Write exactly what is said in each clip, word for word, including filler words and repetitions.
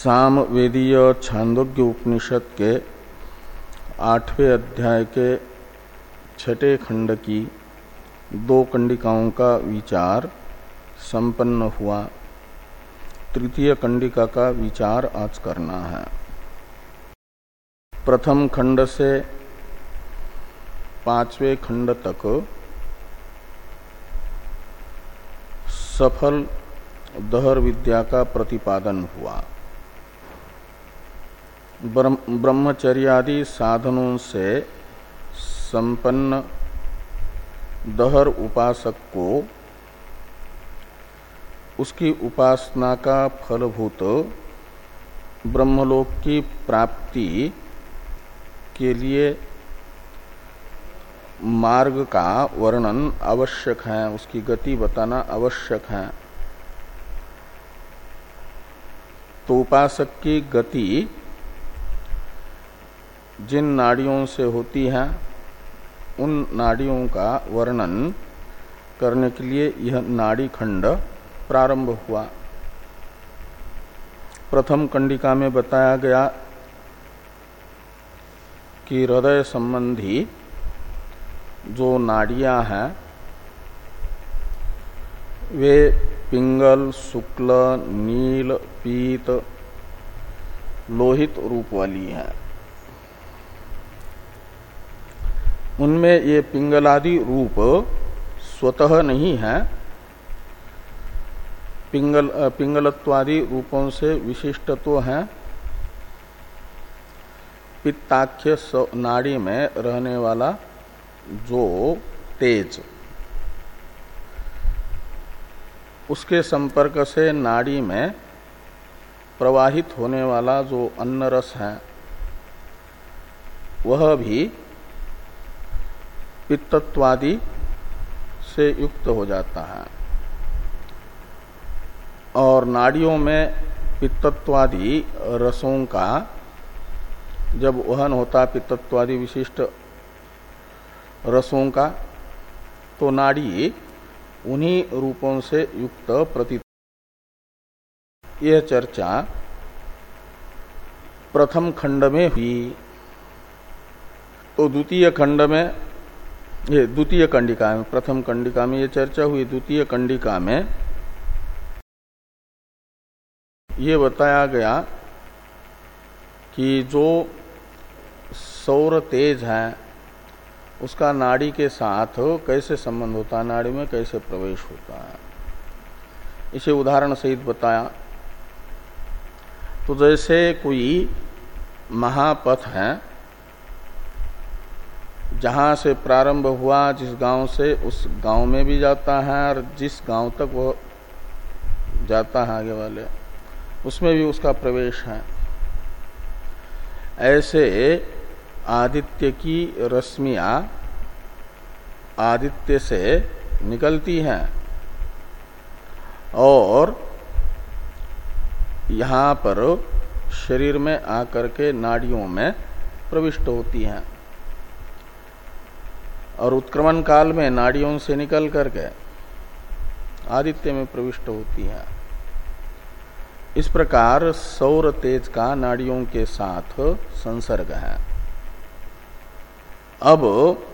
सामवेदीय छांदोग्य उपनिषद के आठवें अध्याय के छठे खंड की दो कंडिकाओं का विचार संपन्न हुआ। तृतीय कंडिका का विचार आज करना है। प्रथम खंड से पांचवें खंड तक सफल दहर विद्या का प्रतिपादन हुआ। ब्रह्मचर्यादि साधनों से संपन्न दहर उपासक को उसकी उपासना का फलभूत ब्रह्मलोक की प्राप्ति के लिए मार्ग का वर्णन आवश्यक है, उसकी गति बताना आवश्यक है। तो उपासक की गति जिन नाड़ियों से होती है उन नाड़ियों का वर्णन करने के लिए यह नाड़ी खंड प्रारंभ हुआ। प्रथम कंडिका में बताया गया कि हृदय संबंधी जो नाड़ियां हैं वे पिंगल, शुक्ल, नील, पीत, लोहित रूप वाली हैं। उनमें ये पिंगलादि रूप स्वतः नहीं है, पिंगल पिंगलत्वादि रूपों से विशिष्ट तो है। पित्ताख्य नाड़ी में रहने वाला जो तेज, उसके संपर्क से नाड़ी में प्रवाहित होने वाला जो अन्न रस है वह भी पित्तत्वादि से युक्त हो जाता है। और नाड़ियों में पित्तत्वादि रसों का जब वहन होता, पित्तत्वादि विशिष्ट रसों का, तो नाड़ी उन्हीं रूपों से युक्त प्रतीत। यह चर्चा प्रथम खंड में हुई। तो द्वितीय खंड में, ये द्वितीय कंडिका में, प्रथम कंडिका में ये चर्चा हुई। द्वितीय कंडिका में ये बताया गया कि जो सौर तेज है उसका नाड़ी के साथ कैसे संबंध होता है, नाड़ी में कैसे प्रवेश होता है, इसे उदाहरण सहित बताया। तो जैसे कोई महापथ है, जहां से प्रारंभ हुआ, जिस गांव से उस गांव में भी जाता है, और जिस गांव तक वो जाता है आगे वाले, उसमें भी उसका प्रवेश है। ऐसे आदित्य की रश्मियां आदित्य से निकलती हैं और यहाँ पर शरीर में आकर के नाड़ियों में प्रविष्ट होती हैं, और उत्क्रमण काल में नाड़ियों से निकल करके आदित्य में प्रविष्ट होती हैं। इस प्रकार सौर तेज का नाड़ियों के साथ संसर्ग है। अब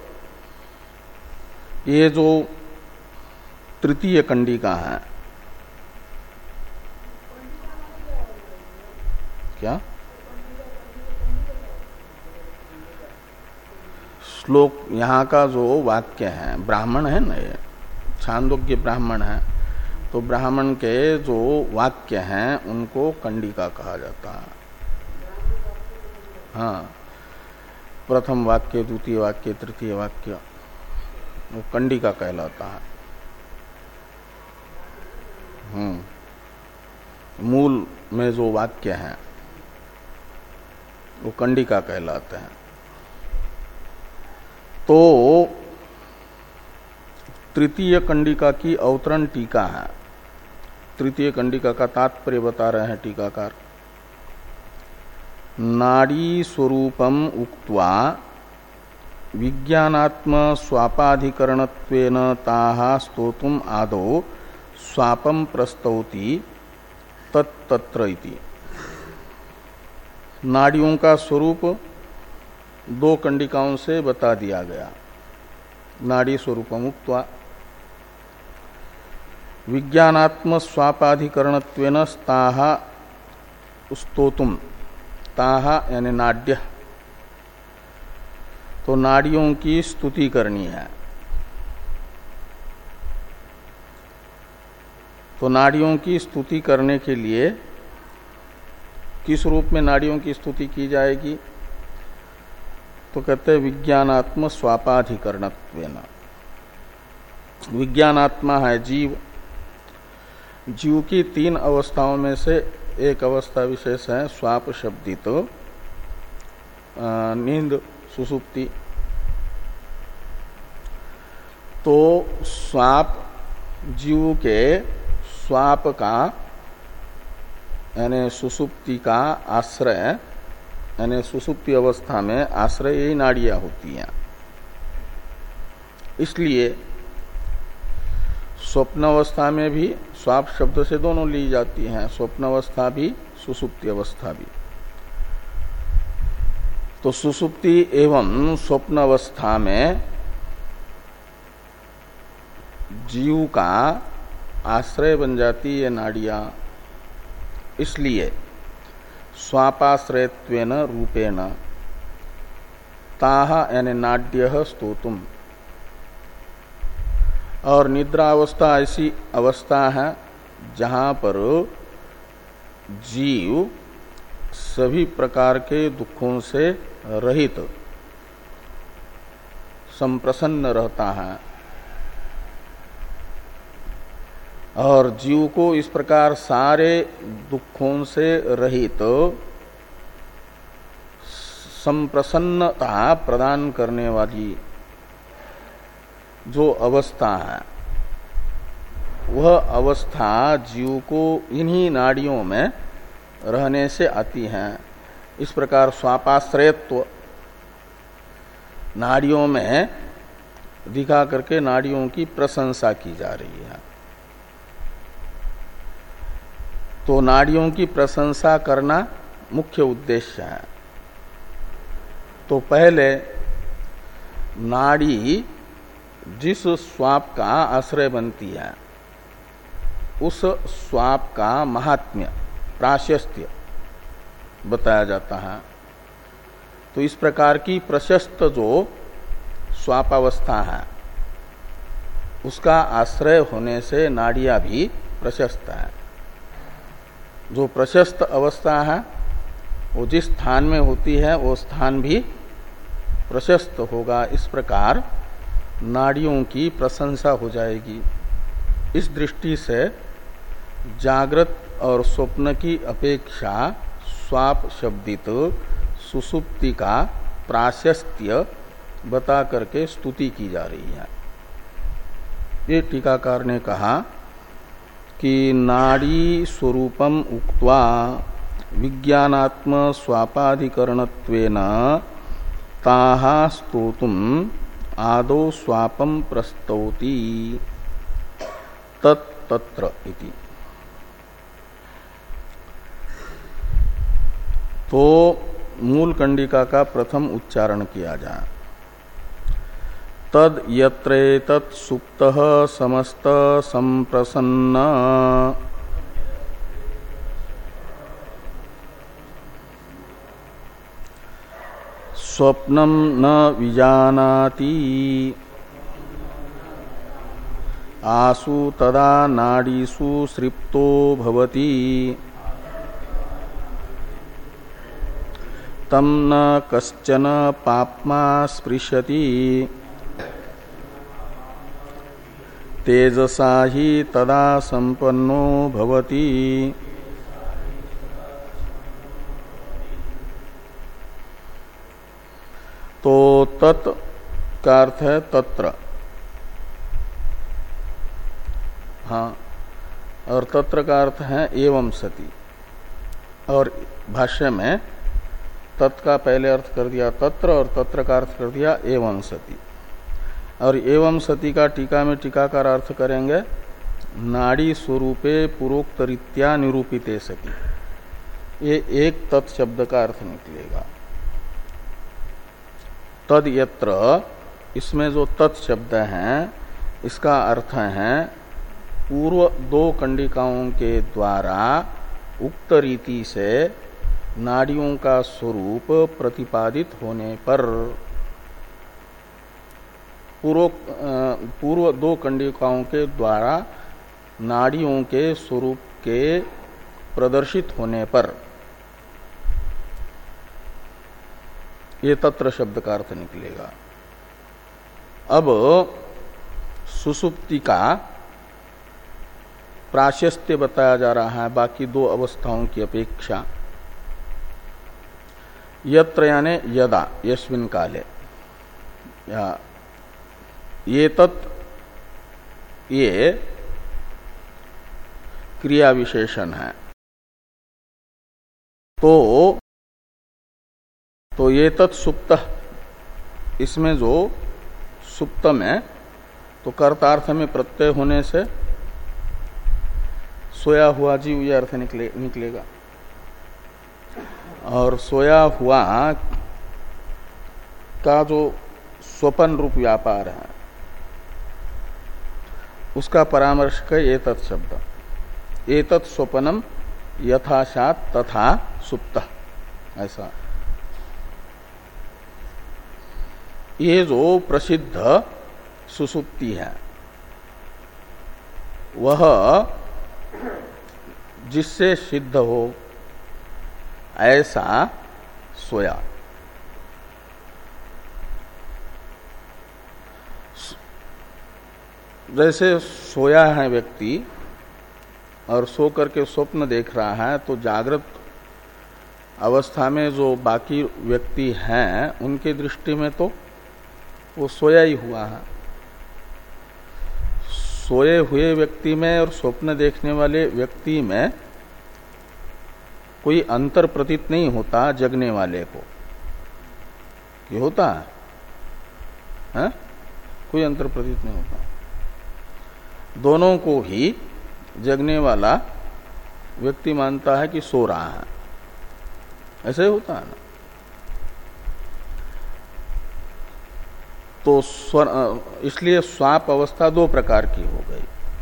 ये जो तृतीय कंडिका है, क्या श्लोक यहाँ का जो वाक्य है, ब्राह्मण है ना, ये छांदोग्य ब्राह्मण है, तो ब्राह्मण के जो वाक्य हैं उनको कंडिका कहा जाता है। हाँ, प्रथम वाक्य, द्वितीय वाक्य, तृतीय वाक्य, वो कंडिका कहलाता है। हम्म मूल में जो वाक्य हैं वो कंडिका कहलाते हैं। तो तृतीय कंडिका की अवतरण टीका है। तृतीय कंडिका का तात्पर्य बता रहे हैं टीकाकार। नाड़ी स्वरूपम उक्त्वा विज्ञानात्म स्वापाधिकरणत्वेन ताः स्तोतुम आदौ स्वापम प्रस्तौति तत्तत्र इति। नाड़ियों का स्वरूप दो कंडिकाओं से बता दिया गया। नाड़ी स्वरूपम उक्त्वा विज्ञानात्म स्वापाधिकरणत्वेन ताह स्तोतुम, ताह यानी नाड्य, तो नाड़ियों की स्तुति करनी है। तो नाड़ियों की स्तुति करने के लिए किस रूप में नाड़ियों की स्तुति की जाएगी? तो कहते हैं विज्ञानात्म स्वापाधिकरणत्वेन। विज्ञानात्मा है जीव, जीव की तीन अवस्थाओं में से एक अवस्था विशेष है स्वाप शब्दित तो नींद सुसुप्ति। तो स्वाप जीव के स्वाप का यानी सुसुप्ति का आश्रय, यानी सुसुप्ति अवस्था में आश्रय यही नाड़ियां होती हैं। इसलिए स्वप्न अवस्था में भी स्वाप शब्द से दोनों ली जाती हैं, स्वप्न अवस्था भी सुसुप्ति अवस्था भी। तो सुसुप्ति एवं स्वप्न अवस्था में जीव का आश्रय बन जाती है नाड़ियां। इसलिए स्वापाश्रयत्वेन रूपेण ताह यानी नाड्य स्तोतुम। और निद्रा अवस्था ऐसी अवस्था है जहां पर जीव सभी प्रकार के दुखों से रहित संप्रसन्न रहता है। और जीव को इस प्रकार सारे दुखों से रहित संप्रसन्नता प्रदान करने वाली जो अवस्था है, वह अवस्था जीव को इन्हीं नाड़ियों में रहने से आती है। इस प्रकार स्वापाश्रयत्व नाड़ियों में दिखा करके नाड़ियों की प्रशंसा की जा रही है। तो नाड़ियों की प्रशंसा करना मुख्य उद्देश्य है। तो पहले नाड़ी जिस स्वाप का आश्रय बनती है उस स्वाप का महात्म्य प्राशस्त्य बताया जाता है। तो इस प्रकार की प्रशस्त जो स्वापावस्था है उसका आश्रय होने से नाड़ियां भी प्रशस्त है। जो प्रशस्त अवस्था है वो जिस स्थान में होती है वो स्थान भी प्रशस्त होगा। इस प्रकार नाड़ियों की प्रशंसा हो जाएगी। इस दृष्टि से जागृत और स्वप्न की अपेक्षा स्वाप शब्दित सुसुप्ति का प्राशस्त्य बता करके स्तुति की जा रही है। ये टीकाकार ने कहा कि नाड़ी स्वरूपम उक्त्वा विज्ञानात्म स्वापाधिकरणत्वेन ताः स्तोतुम आदौ स्वापम प्रस्तौति तत्तत्र इति। तो मूल कंडिका का प्रथम उच्चारण किया जाए। तद यत्रेतत् सुप्तः समस्त संप्रसन्न स्वप्नं न विजानाति आसु तदा नाडीषु सृप्तो भवति तम न कश्चन पाप्मा स्पृशति तेजसा ही तदा संपन्नो भवति। तो तत् का अर्थ है तत्र, हाँ, और तत्र का अर्थ है एवं सति। और भाष्य में तत् का पहले अर्थ कर दिया तत्र और तत्र का अर्थ कर दिया एवं सति। और एवं सति का टीका में टीकाकार अर्थ करेंगे नाड़ी स्वरूपे पूर्वोक्त रीत्या निरूपिते सति। ये एक तत् शब्द का अर्थ निकलेगा। तद यत्र, इसमें जो तत् शब्द है इसका अर्थ है पूर्व दो कंडिकाओं के द्वारा उक्त रीति से नाड़ियों का स्वरूप प्रतिपादित होने पर, पूर्व पूर्व दो कंडिकाओं के द्वारा नाड़ियों के स्वरूप के प्रदर्शित होने पर, ये तत्र शब्द का अर्थ निकलेगा। अब सुषुप्ति का प्राशस्त्य बताया जा रहा है बाकी दो अवस्थाओं की अपेक्षा। यत्र याने यदा, यस्मिन काले, या ये तत्, ये क्रिया विशेषण है। तो तो ये तत् सुप्त, इसमें जो सुप्तम है तो कर्तार्थ में प्रत्यय होने से सोया हुआ जीव ये अर्थ निकले निकलेगा। और सोया हुआ का जो स्वपन रूप व्यापार है उसका परामर्शक है एतत् शब्द। एतत् स्वपनम यथाशात तथा सुप्त, ऐसा। ये जो प्रसिद्ध सुसुप्ति है वह जिससे सिद्ध हो ऐसा सोया। जैसे सोया है व्यक्ति और सो करके स्वप्न देख रहा है, तो जागृत अवस्था में जो बाकी व्यक्ति हैं उनकी दृष्टि में तो वो सोया ही हुआ है। सोए हुए व्यक्ति में और स्वप्न देखने वाले व्यक्ति में कोई अंतर प्रतीत नहीं होता जगने वाले को। ये होता है, है? कोई अंतर प्रतीत नहीं होता। दोनों को ही जगने वाला व्यक्ति मानता है कि सो रहा है, ऐसे होता है ना। तो स्वर, इसलिए स्वाप अवस्था दो प्रकार की हो गई।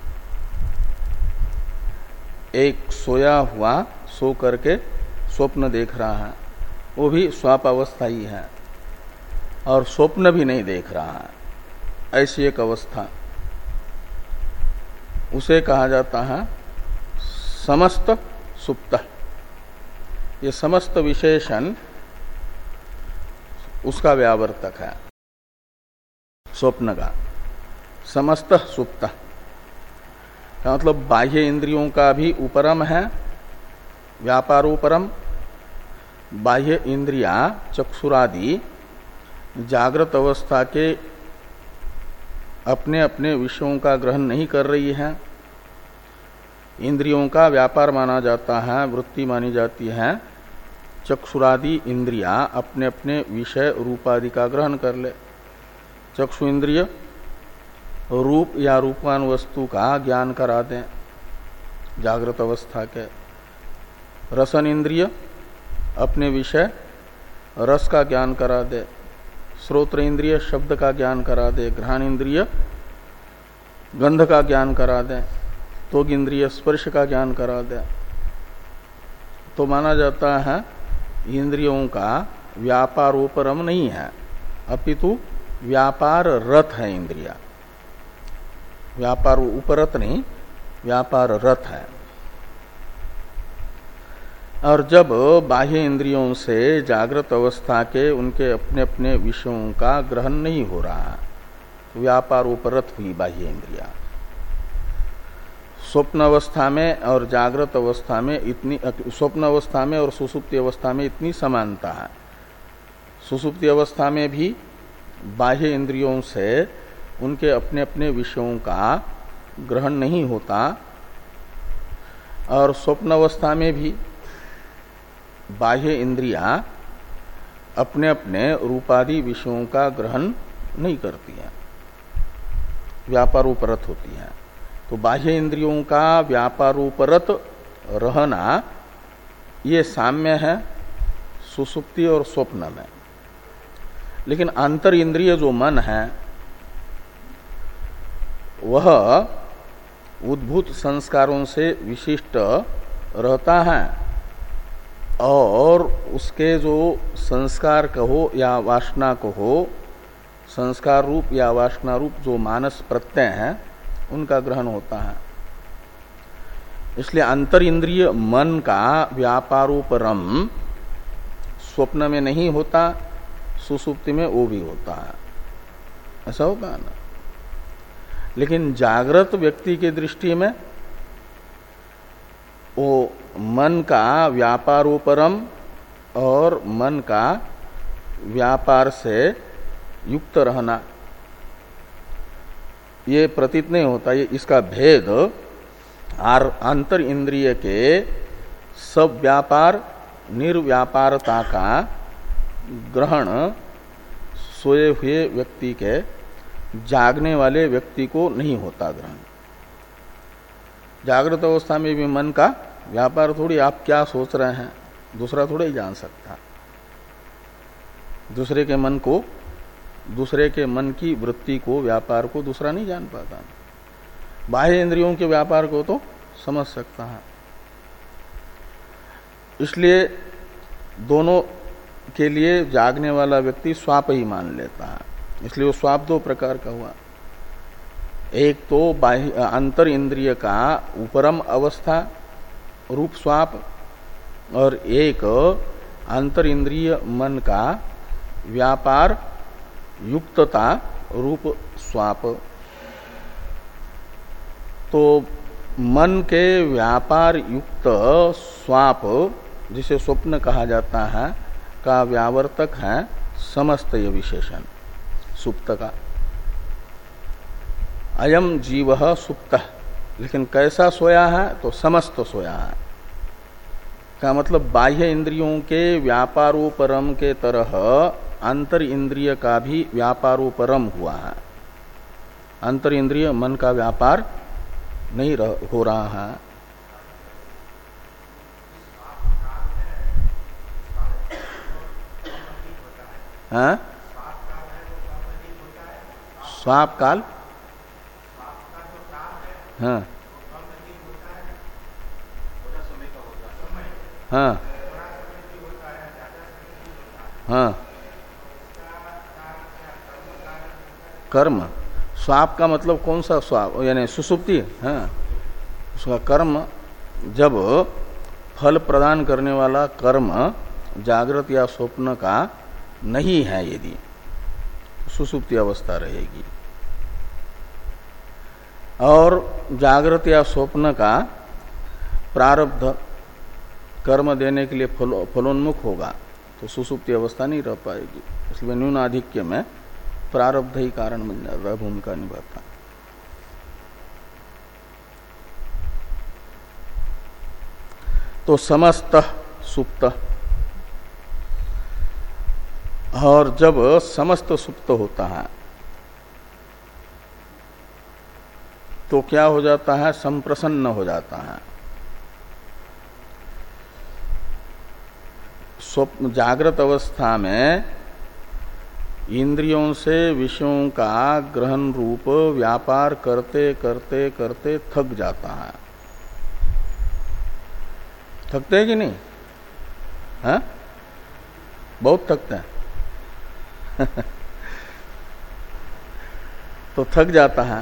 एक सोया हुआ, सो करके स्वप्न देख रहा है, वो भी स्वाप अवस्था ही है, और स्वप्न भी नहीं देख रहा है, ऐसी एक अवस्था, उसे कहा जाता है समस्त सुप्त। ये समस्त विशेषण उसका व्यावर्तक है, स्वप्न का। समस्त सुप्त का मतलब बाह्य इंद्रियों का भी उपरम है, व्यापारोपरम। बाह्य इंद्रिया चक्षुरादि जागृत अवस्था के अपने अपने विषयों का ग्रहण नहीं कर रही है, इंद्रियों का व्यापार माना जाता है, वृत्ति मानी जाती है। चक्षुरादि इंद्रिया अपने अपने विषय रूपादि का ग्रहण कर ले। चक्षु इंद्रिय रूप या रूपान वस्तु का ज्ञान करा दें जागृत अवस्था के। रसन इंद्रिय अपने विषय रस का ज्ञान करा दे। श्रोत्र इंद्रिय शब्द का ज्ञान करा दे। घ्राण इंद्रिय गंध का ज्ञान करा दे। त्वग इंद्रिय स्पर्श का ज्ञान करा दे। तो माना जाता है इंद्रियों का व्यापारोपरम नहीं है, अपितु व्यापार रथ है इंद्रिया। व्यापार उपरत नहीं, व्यापार रथ है। और जब बाह्य इंद्रियों से जागृत अवस्था के उनके अपने अपने विषयों का ग्रहण नहीं हो रहा, तो व्यापार उपरत हुई बाह्य इंद्रिया। स्वप्न अवस्था में और जागृत अवस्था में इतनी, स्वप्न अवस्था में और सुसुप्ति अवस्था में इतनी समानता है। सुसुप्ति अवस्था में भी बाह्य इंद्रियों से उनके अपने अपने विषयों का ग्रहण नहीं होता, और स्वप्न अवस्था में भी बाह्य इंद्रियां अपने अपने रूपादि विषयों का ग्रहण नहीं करती हैं, व्यापारोपरत होती हैं। तो बाह्य इंद्रियों का व्यापारोपरत रहना ये साम्य है सुसुप्ति और स्वप्न में। लेकिन अंतर इंद्रिय जो मन है वह उद्भूत संस्कारों से विशिष्ट रहता है और उसके जो संस्कार कहो या वासना कहो, संस्कार रूप या वासना रूप जो मानस प्रत्यय हैं उनका ग्रहण होता है। इसलिए अंतर इंद्रिय मन का व्यापारोपरम स्वप्न में नहीं होता, सुसुप्ति में वो भी होता है, ऐसा होता है ना। लेकिन जागृत व्यक्ति की दृष्टि में वो मन का व्यापारोपरम और मन का व्यापार से युक्त रहना ये प्रतीत नहीं होता। ये इसका भेद आर अंतर इंद्रिय के सब व्यापार निर्व्यापारता का ग्रहण सोए हुए व्यक्ति के जागने वाले व्यक्ति को नहीं होता ग्रहण। जागृत अवस्था में भी मन का व्यापार थोड़ी आप क्या सोच रहे हैं दूसरा थोड़ा ही जान सकता। दूसरे के मन को, दूसरे के मन की वृत्ति को, व्यापार को दूसरा नहीं जान पाता। बाह्य इंद्रियों के व्यापार को तो समझ सकता है। इसलिए दोनों के लिए जागने वाला व्यक्ति स्वाप ही मान लेता है। इसलिए वो स्वाप दो प्रकार का हुआ, एक तो बाह्य अंतर इंद्रिय का उपरम अवस्था रूप स्वाप और एक अंतर इंद्रिय मन का व्यापार युक्तता रूप स्वाप। तो मन के व्यापार युक्त स्वाप जिसे स्वप्न कहा जाता है का व्यावर्तक है समस्त ये विशेषण सुप्त का। अयम जीव सुप्त, लेकिन कैसा सोया है तो समस्त सोया है का मतलब बाह्य इंद्रियों के व्यापारोपरम के तरह अंतर इंद्रिय का भी व्यापारोपरम हुआ है। अंतर इंद्रिय मन का व्यापार नहीं हो रहा है। हाँ? स्वाप काल, हाँ हाँ हाँ कर्म। स्वाप का मतलब कौन सा स्वाप, यानी सुसुप्ति। हाँ, उसका कर्म जब फल प्रदान करने वाला कर्म जागृत या स्वप्न का नहीं है, यदि सुसुप्ति अवस्था रहेगी। और जागृत या स्वप्न का प्रारब्ध कर्म देने के लिए फलो, फलोन्मुख होगा तो सुसुप्ति अवस्था नहीं रह पाएगी। इसलिए न्यूनाधिक्य में प्रारब्ध ही कारण बन जाता है, भूमिका निभाता। तो समस्त सुप्त, और जब समस्त सुप्त होता है तो क्या हो जाता है, संप्रसन्न हो जाता है। स्वप्न जागृत अवस्था में इंद्रियों से विषयों का ग्रहण रूप व्यापार करते करते करते थक जाता है। थकते हैं कि नहीं? हाँ, बहुत थकते हैं तो थक जाता है।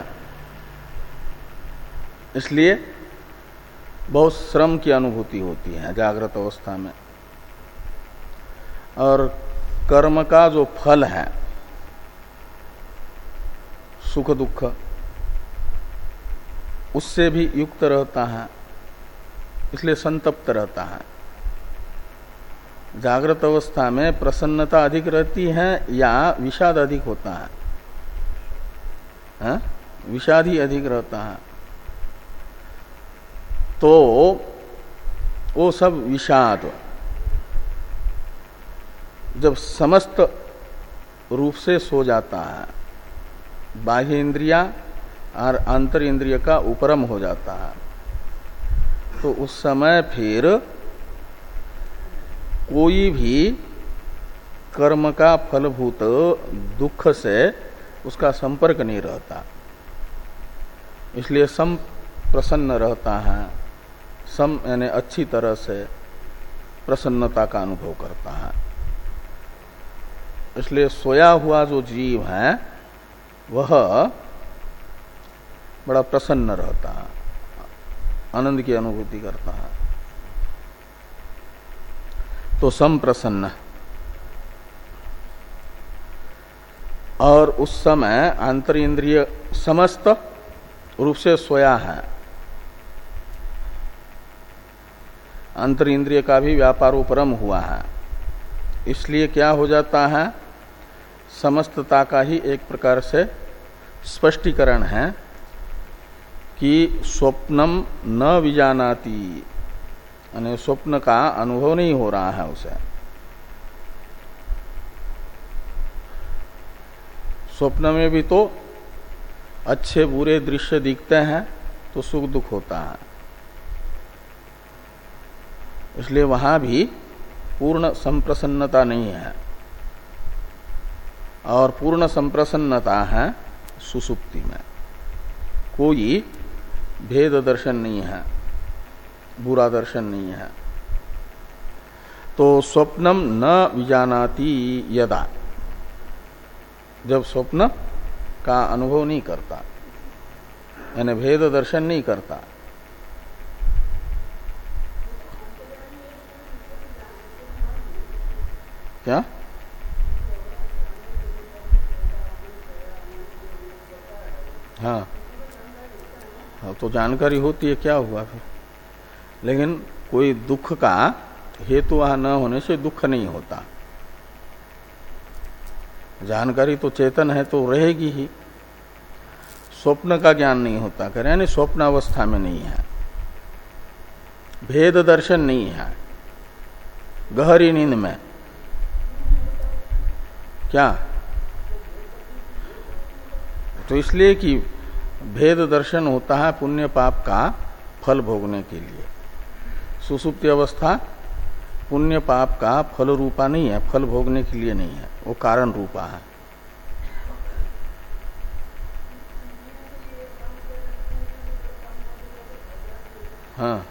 इसलिए बहुत श्रम की अनुभूति होती है जागृत अवस्था में। और कर्म का जो फल है सुख दुख, उससे भी युक्त रहता है, इसलिए संतप्त रहता है। जागृत अवस्था में प्रसन्नता अधिक रहती है या विषाद अधिक होता है? हा? विषाद ही अधिक रहता है। तो वो सब विषाद जब समस्त रूप से सो जाता है, बाह्य इंद्रिया और अंतर इंद्रिय का उपरम हो जाता है, तो उस समय फिर कोई भी कर्म का फलभूत दुख से उसका संपर्क नहीं रहता, इसलिए सम प्रसन्न रहता है, सम यानी अच्छी तरह से प्रसन्नता का अनुभव करता है। इसलिए सोया हुआ जो जीव है वह बड़ा प्रसन्न रहता है, आनंद की अनुभूति करता है। तो सम प्रसन्न, और उस समय आंतर इंद्रिय समस्त रूप से सोया है। अंतर इंद्रिय का भी व्यापारोपरम हुआ है, इसलिए क्या हो जाता है, समस्तता का ही एक प्रकार से स्पष्टीकरण है कि स्वप्नम न विजानाति, यानी स्वप्न का अनुभव नहीं हो रहा है उसे। स्वप्न में भी तो अच्छे बुरे दृश्य दिखते हैं तो सुख दुख होता है, इसलिए वहां भी पूर्ण संप्रसन्नता नहीं है, और पूर्ण संप्रसन्नता है सुसुप्ति में। कोई भेद दर्शन नहीं है, बुरा दर्शन नहीं है। तो स्वप्नम न विजानाति यदा, जब स्वप्न का अनुभव नहीं करता, यानी भेद दर्शन नहीं करता। क्या? हाँ, हाँ तो जानकारी होती है, क्या हुआ फिर। लेकिन कोई दुख का हेतु वहां न होने से दुख नहीं होता। जानकारी तो चेतन है तो रहेगी ही। स्वप्न का ज्ञान नहीं होता, कह रहे हैं, स्वप्न अवस्था में नहीं है, भेद दर्शन नहीं है, गहरी नींद में। क्या? तो इसलिए कि भेद दर्शन होता है पुण्य पाप का फल भोगने के लिए। सुसुप्ति अवस्था पुण्य पाप का फल रूपा नहीं है, फल भोगने के लिए नहीं है, वो कारण रूपा है। हाँ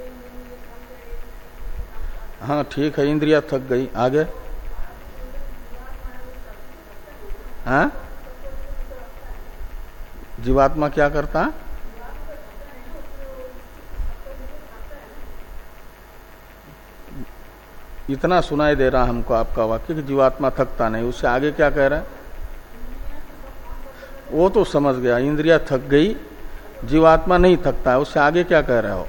हाँ ठीक है, इंद्रिया थक गई। आगे? हाँ, जीवात्मा क्या करता? इतना सुनाई दे रहा हमको आपका वाक्य कि जीवात्मा थकता नहीं, उससे आगे क्या कह रहा है? वो तो समझ गया, इंद्रिया थक गई, जीवात्मा नहीं थकता है, उससे आगे क्या कह रहे हो?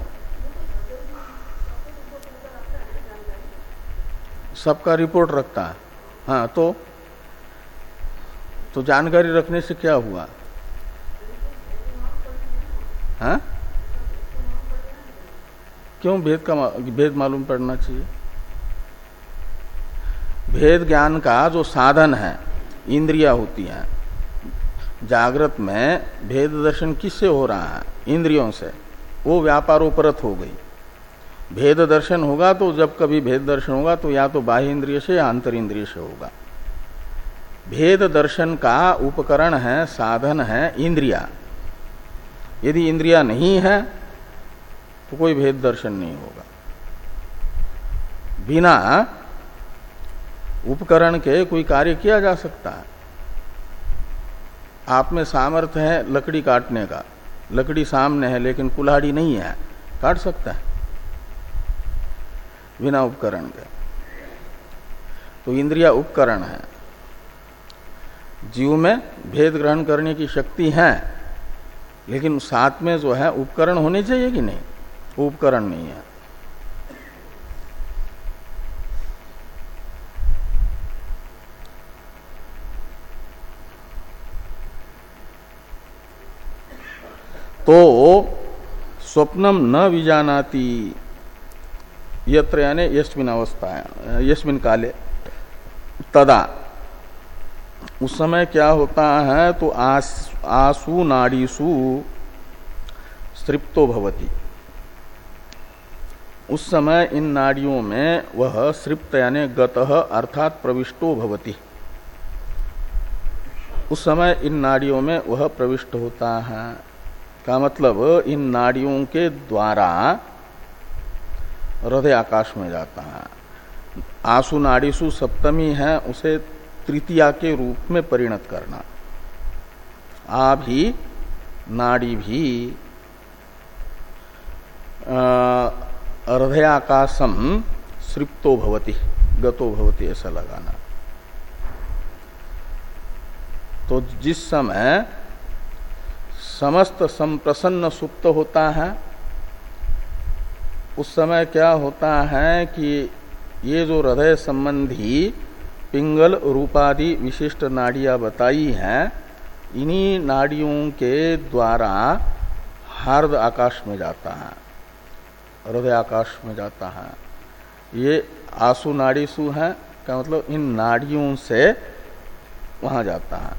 सबका रिपोर्ट रखता है। हाँ, तो तो जानकारी रखने से क्या हुआ? हाँ, क्यों भेद का भेद मालूम पड़ना चाहिए? भेद ज्ञान का जो साधन है इंद्रिया होती है। जागृत में भेद दर्शन किससे हो रहा है? इंद्रियों से। वो व्यापारोपरत हो गई। भेद दर्शन होगा तो जब कभी भेद दर्शन होगा तो या तो बाह्य इंद्रिय से या अंतर इंद्रिय से होगा। भेद दर्शन का उपकरण है, साधन है इंद्रिया। यदि इंद्रिया नहीं है तो कोई भेद दर्शन नहीं होगा। बिना उपकरण के कोई कार्य किया जा सकता है। आप में सामर्थ्य है लकड़ी काटने का, लकड़ी सामने है लेकिन कुल्हाड़ी नहीं है, काट सकता है बिना उपकरण के। तो इंद्रिया उपकरण है। जीव में भेद ग्रहण करने की शक्ति है, लेकिन साथ में जो है उपकरण होने चाहिए कि नहीं? वो उपकरण नहीं है। तो स्वप्नम न विजानाति यत्र, यानी यस्मिन अवस्था, यस्मिन काले, तदा, उस समय क्या होता है? तो आस, आसु नाड़ीसु तृप्तो भवति, उस समय इन नाड़ियों में वह सृप्त यानी गतः अर्थात प्रविष्टो भवति, उस समय इन नाड़ियों में वह प्रविष्ट होता है। का मतलब इन नाड़ियों के द्वारा हृदय आकाश में जाता है। आसु नाड़ीसु सप्तमी है, उसे तृतीया के रूप में परिणत करना। आ भी नाड़ी भी हृदयाकाशम सृप्तो भवति गतो भवति ऐसा लगाना। तो जिस समय समस्त संप्रसन्न सुप्त होता है उस समय क्या होता है कि ये जो हृदय संबंधी पिंगल रूपादि विशिष्ट नाड़ियां बताई हैं, इन्हीं नाड़ियों के द्वारा हार्द आकाश में जाता है, हृदय आकाश में जाता है। ये आसु नाड़ीसु है का मतलब इन नाड़ियों से वहां जाता है।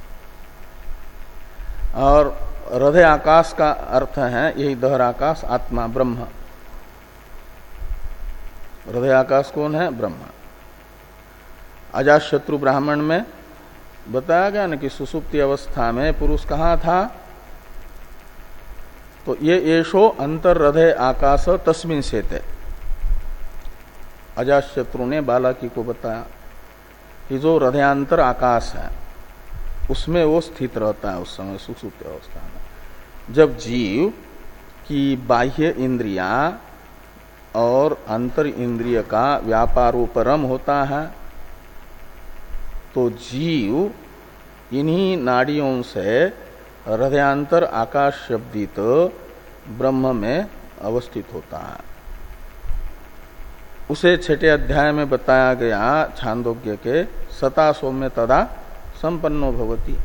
और हृदय आकाश का अर्थ है यही दहर आकाश आत्मा ब्रह्म। हृदय आकाश कौन है? ब्रह्म। अजातशत्रु ब्राह्मण में बताया गया ना कि सुसुप्ति अवस्था में पुरुष कहाँ था? तो ये येषो अंतर हृदय आकाश तस्मिन सेते, अजातशत्रु ने बालाकी को बताया कि जो हृदयांतर आकाश है उसमें वो स्थित रहता है उस समय सुसुप्ति अवस्था में। जब जीव की बाह्य इंद्रियां और अंतर इंद्रिय का व्यापारोपरम होता है तो जीव इन्हीं नाड़ियों से हृदयांतर आकाश शब्दित ब्रह्म में अवस्थित होता है। उसे छठे अध्याय में बताया गया छांदोग्य के सता सौम्य तदा संपन्नो भवति।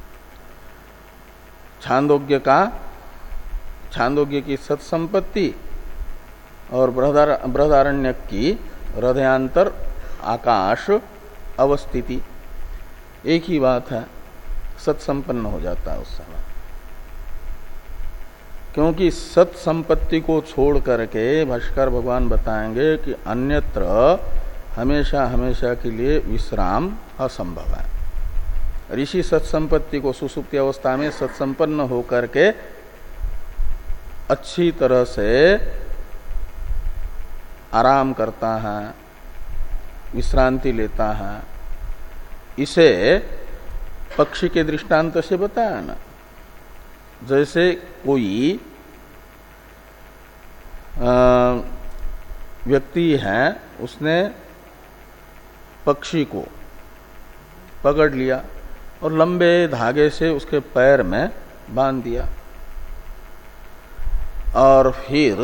छांदोग्य का छांदोग्य की सत्संपत्ति और बृहदारण्यक की हृदयांतर आकाश अवस्थिति एक ही बात है, सत्संपन्न हो जाता है उस समय। क्योंकि सत्संपत्ति को छोड़ करके भाष्कर भगवान बताएंगे कि अन्यत्र हमेशा हमेशा के लिए विश्राम असंभव है। ऋषि सत्संपत्ति को सुसुप्ति अवस्था में सत्संपन्न होकर के अच्छी तरह से आराम करता है, विश्रांति लेता है। इसे पक्षी के दृष्टांत से बताया ना, जैसे कोई व्यक्ति है, उसने पक्षी को पकड़ लिया और लंबे धागे से उसके पैर में बांध दिया और फिर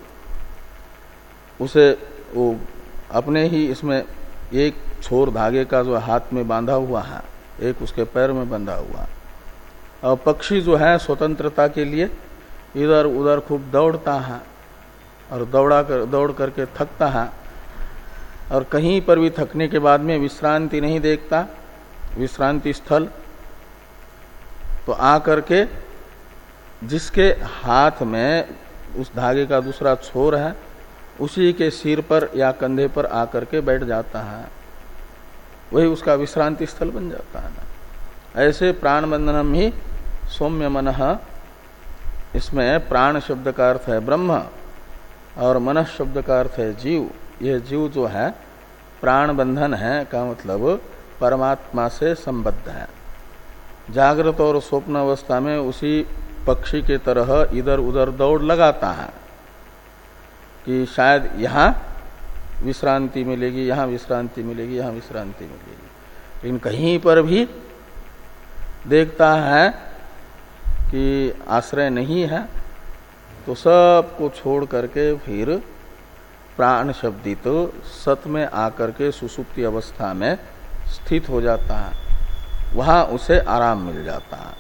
उसे वो अपने ही इसमें एक छोर धागे का जो हाथ में बांधा हुआ है, एक उसके पैर में बंधा हुआ। और पक्षी जो है स्वतंत्रता के लिए इधर उधर खूब दौड़ता है और दौड़ा कर दौड़ करके थकता है और कहीं पर भी थकने के बाद में विश्रांति नहीं देखता, विश्रांति स्थल तो आ करके जिसके हाथ में उस धागे का दूसरा छोर है उसी के सिर पर या कंधे पर आकर के बैठ जाता है, वही उसका विश्रांति स्थल बन जाता है ना। ऐसे प्राण बंधनम ही सौम्य मनः, इसमें प्राण शब्द का अर्थ है ब्रह्म और मनः शब्द का अर्थ है जीव। यह जीव जो है प्राण बंधन है का मतलब परमात्मा से संबद्ध है। जागृत और स्वप्न अवस्था में उसी पक्षी के तरह इधर उधर दौड़ लगाता है कि शायद यहाँ विश्रांति मिलेगी, यहाँ विश्रांति मिलेगी, यहाँ विश्रांति मिलेगी, लेकिन कहीं पर भी देखता है कि आश्रय नहीं है तो सबको छोड़ करके फिर प्राण शब्दित सत में आकर के सुसुप्ति अवस्था में स्थित हो जाता है, वहां उसे आराम मिल जाता है।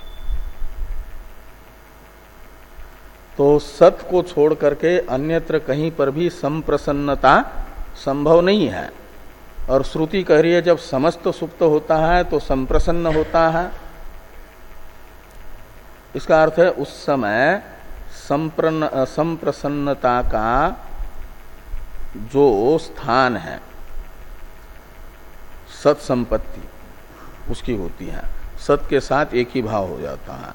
तो सत को छोड़ करके अन्यत्र कहीं पर भी संप्रसन्नता संभव नहीं है। और श्रुति कह रही है जब समस्त सुप्त होता है तो संप्रसन्न होता है। इसका अर्थ है उस समय संप्रसन्नता का जो स्थान है सत संपत्ति उसकी होती है, सत के साथ एक ही भाव हो जाता है।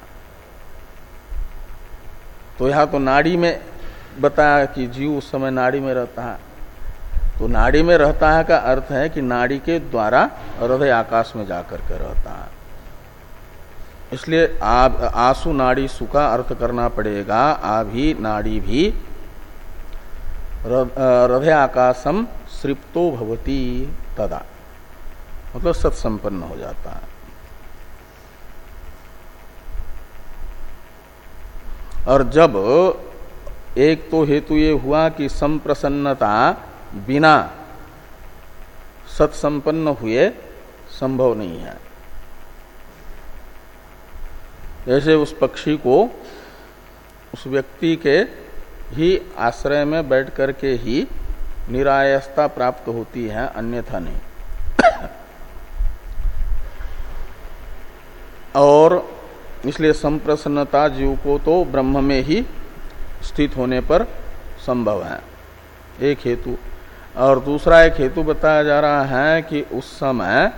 तो यहां तो नाड़ी में बताया कि जीव उस समय नाड़ी में रहता है, तो नाड़ी में रहता है का अर्थ है कि नाड़ी के द्वारा हृदय आकाश में जाकर के रहता है। इसलिए आप आसु नाड़ी सु का अर्थ करना पड़ेगा, आभि नाड़ी भी हृदय आकाशम सृप्तो भवति तदा, मतलब सत्संपन्न हो जाता है। और जब एक तो हेतु ये हुआ कि संप्रसन्नता बिना सत्संपन्न हुए संभव नहीं है। जैसे उस पक्षी को उस व्यक्ति के ही आश्रय में बैठ करके ही निरायसता प्राप्त होती है, अन्यथा नहीं। और इसलिए संप्रसन्नता जीव को तो ब्रह्म में ही स्थित होने पर संभव है, एक हेतु। और दूसरा एक हेतु बताया जा रहा है कि उस समय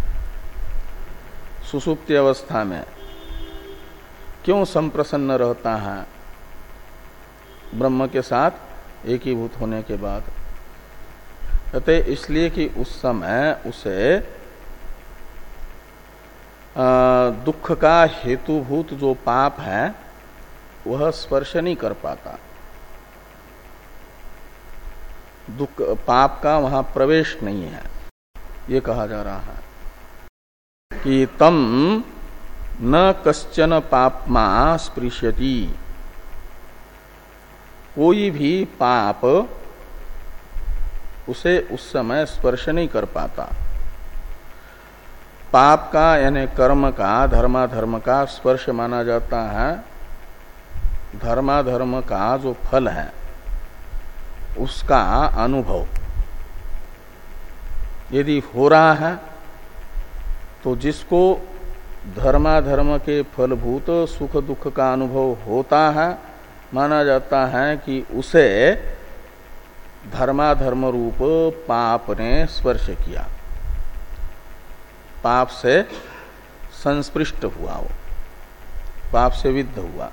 सुषुप्ति अवस्था में क्यों संप्रसन्न रहता है ब्रह्म के साथ एकीभूत होने के बाद। कहते इसलिए कि उस समय उसे दुख का हेतुभूत जो पाप है वह स्पर्श नहीं कर पाता, दुख पाप का वहां प्रवेश नहीं है। ये कहा जा रहा है कि तम न कश्चन पापमा स्पृश्यति, कोई भी पाप उसे उस समय स्पर्श नहीं कर पाता। पाप का यानी कर्म का, धर्माधर्म का स्पर्श माना जाता है धर्माधर्म का जो फल है उसका अनुभव यदि हो रहा है तो जिसको धर्माधर्म के फलभूत सुख दुख का अनुभव होता है माना जाता है कि उसे धर्माधर्म रूप पाप ने स्पर्श किया, पाप से संस्पृष्ट हुआ, वो पाप से विद्ध हुआ।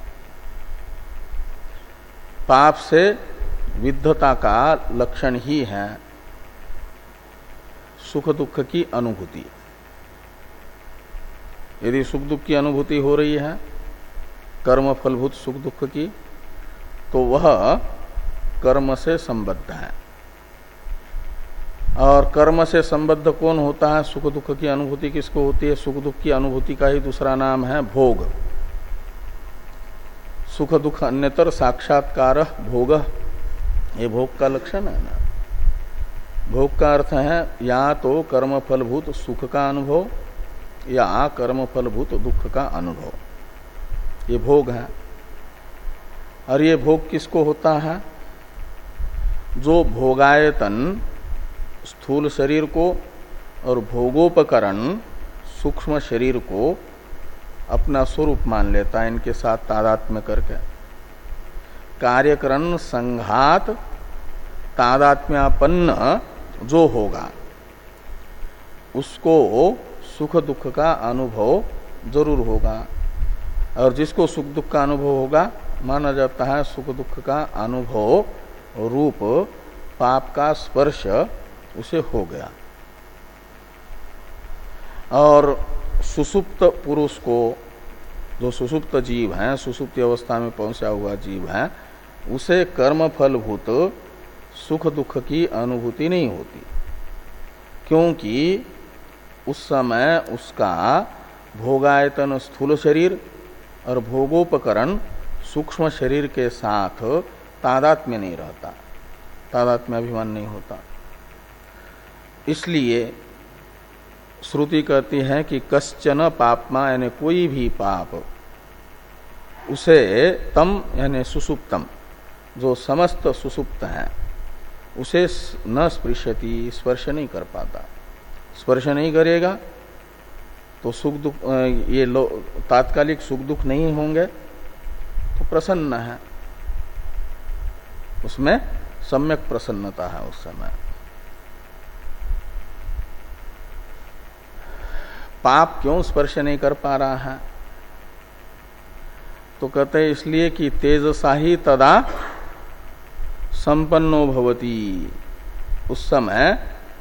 पाप से विद्धता का लक्षण ही है सुख दुख की अनुभूति। यदि सुख दुख की अनुभूति हो रही है कर्म फलभूत सुख दुख की, तो वह कर्म से संबद्ध है। और कर्म से संबद्ध कौन होता है? सुख दुख की अनुभूति किसको होती है? सुख दुख की अनुभूति का ही दूसरा नाम है भोग। सुख दुख अन्यतर साक्षात्कार भोग, ये भोग का लक्षण है ना। भोग का अर्थ है या तो कर्म फलभूत सुख का अनुभव या कर्म फलभूत दुख का अनुभव, ये भोग है। और ये भोग किसको होता है? जो भोगायतन स्थूल शरीर को और भोगोपकरण सूक्ष्म शरीर को अपना स्वरूप मान लेता है, इनके साथ तादात्म्य करके। कार्यकरण संघात तादात्म्यापन्न जो होगा उसको सुख दुख का अनुभव जरूर होगा। और जिसको सुख दुख का अनुभव होगा माना जाता है सुख दुख का अनुभव रूप पाप का स्पर्श उसे हो गया। और सुसुप्त पुरुष को, जो सुसुप्त जीव है, सुसुप्ति अवस्था में पहुंचा हुआ जीव है, उसे कर्म फलभूत सुख दुख की अनुभूति नहीं होती, क्योंकि उस समय उसका भोगायतन स्थूल शरीर और भोगोपकरण सूक्ष्म शरीर के साथ तादात्म्य नहीं रहता, तादात्म्य अभिमान नहीं होता। इसलिए श्रुति कहती है कि कश्चन पापमा, यानी कोई भी पाप, उसे तम यानी सुसुप्तम, जो समस्त सुसुप्त है, उसे न स्पृशति, स्पर्श नहीं कर पाता। स्पर्श नहीं करेगा तो सुख दुख, ये तात्कालिक सुख दुख नहीं होंगे तो प्रसन्न है, उसमें सम्यक प्रसन्नता है उस समय। पाप क्यों स्पर्श नहीं कर पा रहा है? तो कहते हैं इसलिए कि तेजसा ही तदा संपन्नो भवति, उस समय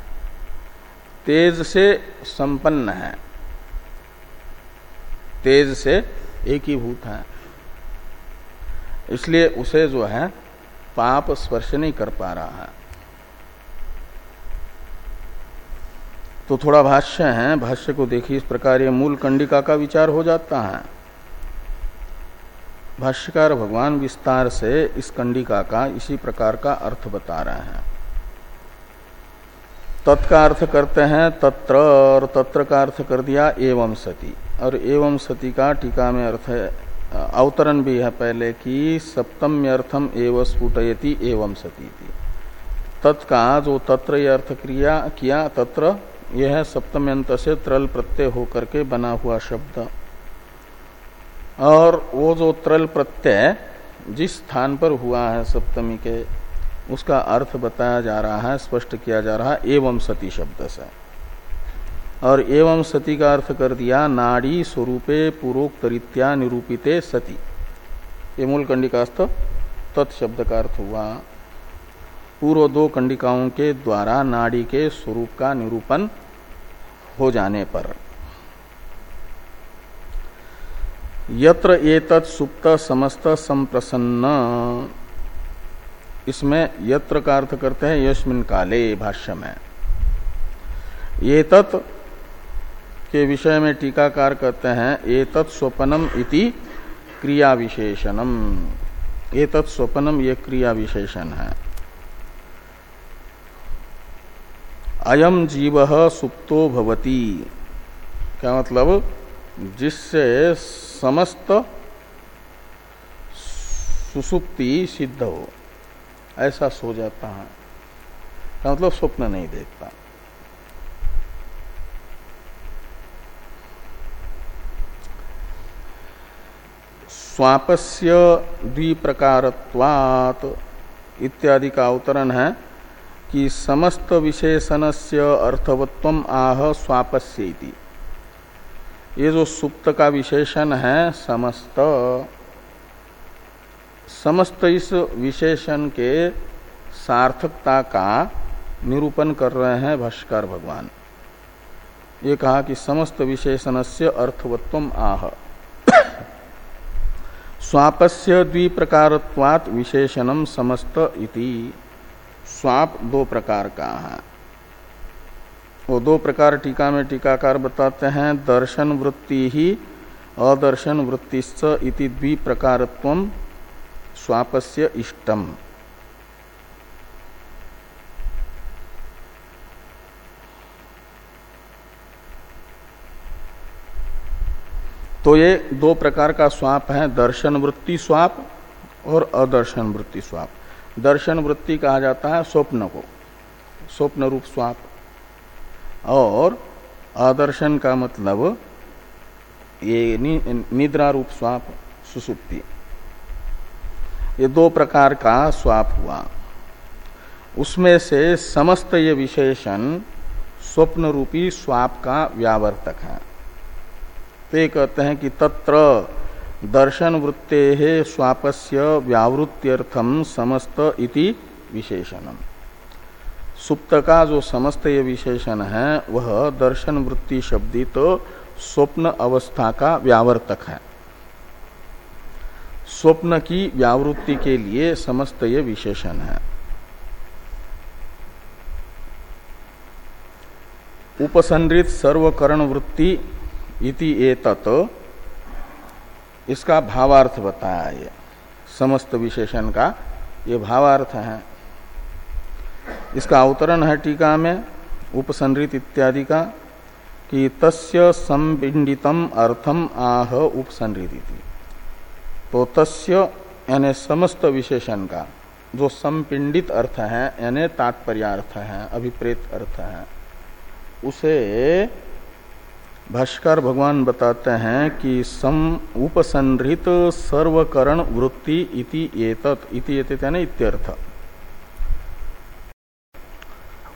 तेज से संपन्न है, तेज से एकीभूत है, इसलिए उसे जो है पाप स्पर्श नहीं कर पा रहा है। तो थोड़ा भाष्य है, भाष्य को देखिए। इस प्रकार ये मूल कंडिका का विचार हो जाता है। भाष्यकार भगवान विस्तार से इस कंडिका का इसी प्रकार का अर्थ बता रहे हैं। तत्का अर्थ करते हैं तत्र, और तत्र का अर्थ कर दिया एवं सती, और एवं सती का टीका में अर्थ है, अवतरण भी है पहले कि सप्तम्यर्थम एव स्फुटयति एवं सती थी। तत्का जो तत्र ये अर्थ क्रिया किया, तत्र यह है सप्तम्यंत से त्रल प्रत्यय होकर के बना हुआ शब्द, और वो जो त्रल प्रत्यय जिस स्थान पर हुआ है सप्तमी के, उसका अर्थ बताया जा रहा है, स्पष्ट किया जा रहा है एवं सती शब्द से। और एवं सती का अर्थ कर दिया नाड़ी स्वरूपे पूर्वोक्त रीत्या निरूपिते सती। ये मूल कंडिकास्थ तत्शब्द का अर्थ हुआ। पूर्व दो कंडिकाओं के द्वारा नाड़ी के स्वरूप का निरूपण हो जाने पर। यत्र एतत् सुप्त समस्त संप्रसन्न, इसमें यत्र का अर्थ करते हैं यस्मिन् काले भाष्य में। एतत् के विषय में टीकाकार कहते हैं एतत् स्वपनम इति क्रिया विशेषणम। एतत् स्वपनम ये क्रिया विशेषण है। अयम जीवः सुप्तो भवति, क्या मतलब? जिससे समस्त सुसुप्ति सिद्ध हो, ऐसा सो जाता है, क्या मतलब? स्वप्न नहीं देखता। स्वापस्य द्विप्रकारत्वात् इत्यादि का अवतरण है कि समस्त विशेषणस्य अर्थवत्वम आह स्वापस्य इति। ये जो सुप्त का विशेषण है समस्त, समस्त इस विशेषण के सार्थकता का निरूपण कर रहे हैं भाष्यकार भगवान। ये कहा कि समस्त विशेषणस्य अर्थवत्वम आह स्वापस्य द्विप्रकारत्वात् विशेषणम समस्त इति। स्वाप दो प्रकार का है। वो दो प्रकार टीका में टीकाकार बताते हैं, दर्शन वृत्ति ही अदर्शन वृत्तिश्च इति द्विप्रकारत्वम स्वापस्य इष्टम। तो ये दो प्रकार का स्वाप है, दर्शन वृत्ति स्वाप और अदर्शन वृत्ति स्वाप। दर्शन वृत्ति कहा जाता है स्वप्न को, स्वप्न रूप स्वाप, और आदर्शन का मतलब ये नि, निद्रा रूप स्वाप, सुसुप्ति। ये दो प्रकार का स्वाप हुआ। उसमें से समस्त ये विशेषण स्वप्न रूपी स्वाप का व्यावर्तक है। ते कहते हैं कि तत्र दर्शन वृत्ते स्वापस्य व्यावृत्त्यर्थम समस्त इति विशेषणम। सुप्त का जो समस्त ये विशेषण है वह दर्शन वृत्ति शब्दित तो स्वप्न अवस्था का व्यावर्तक है। स्वप्न की व्यावृत्ति के लिए समस्त ये विशेषण है। उपसंहृत सर्वकरण वृत्ति इति एतत्, इसका भावार्थ बताया। ये समस्त विशेषण का ये भावार्थ है। इसका अवतरण है टीका में उपसंहृत इत्यादि का कि तस्य संपिंडितम अर्थम आह उपसंहृत। तो तस्य यानी समस्त विशेषण का जो संपिंडित अर्थ है यानी तात्पर्यार्थ है, अभिप्रेत अर्थ है, उसे भाष्कर भगवान बताते हैं कि सम उपसंहृत सर्वकरण वृत्ति इति एतत्, इति एतत् यानी इत्यर्थ।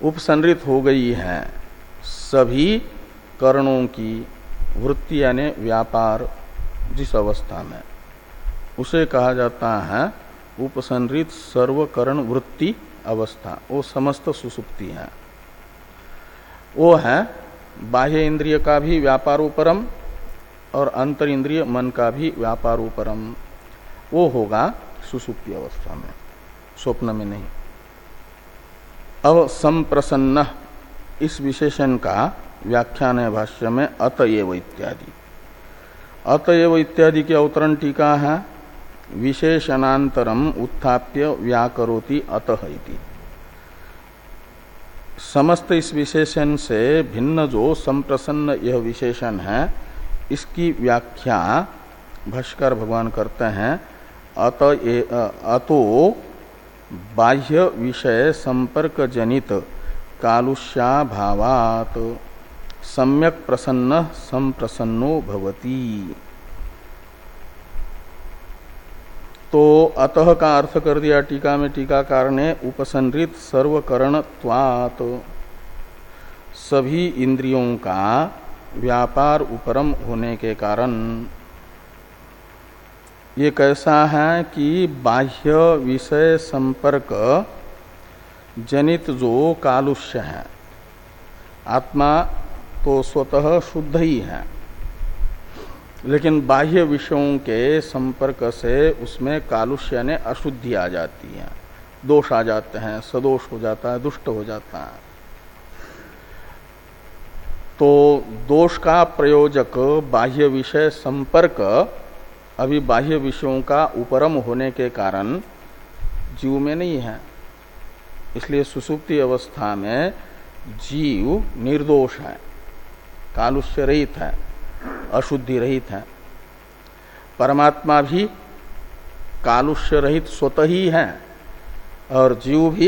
उपसंहृत हो गई हैं सभी करणों की वृत्ति यानी व्यापार जिस अवस्था में, उसे कहा जाता है उपसंहृत सर्वकरण वृत्ति अवस्था। वो समस्त सुसुप्ति है, वो है बाह्य इंद्रिय का भी व्यापारोपरम और अंतर इंद्रिय मन का भी व्यापारोपरम। वो होगा सुसुप्ति अवस्था में, स्वप्न में नहीं। अब संप्रसन्न इस विशेषण का व्याख्यान है भाष्य में अतएव इत्यादि। अतएव इत्यादि के अवतरण टीका है विशेषणांतरम उत्थाप्य व्याकरोति अतः इति। समस्त इस विशेषण से भिन्न जो संप्रसन्न यह विशेषण है, इसकी व्याख्या भाष्कर भगवान करते हैं अत अतो बाह्य विषय संपर्क जनित कालुष्याभावात् सम्यक प्रसन्न संप्रसन्नो भवति। तो अतः का अर्थ कर दिया टीका में टीकाकार ने उपसंहृत सर्वकरणत्वात्, सभी इंद्रियों का व्यापार उपरम होने के कारण। ये कैसा है कि बाह्य विषय संपर्क जनित जो कालुष्य है, आत्मा तो स्वतः शुद्ध ही है, लेकिन बाह्य विषयों के संपर्क से उसमें कालुष्य ने अशुद्धि आ जाती है, दोष आ जाते हैं, सदोष हो जाता है, दुष्ट हो जाता है। तो दोष का प्रयोजक बाह्य विषय संपर्क अभी बाह्य विषयों का उपरम होने के कारण जीव में नहीं है। इसलिए सुसुप्ति अवस्था में जीव निर्दोष है, कालुष्य रहित है, अशुद्धि रहित है। परमात्मा भी कालुष्य रहित स्वतः ही है और जीव भी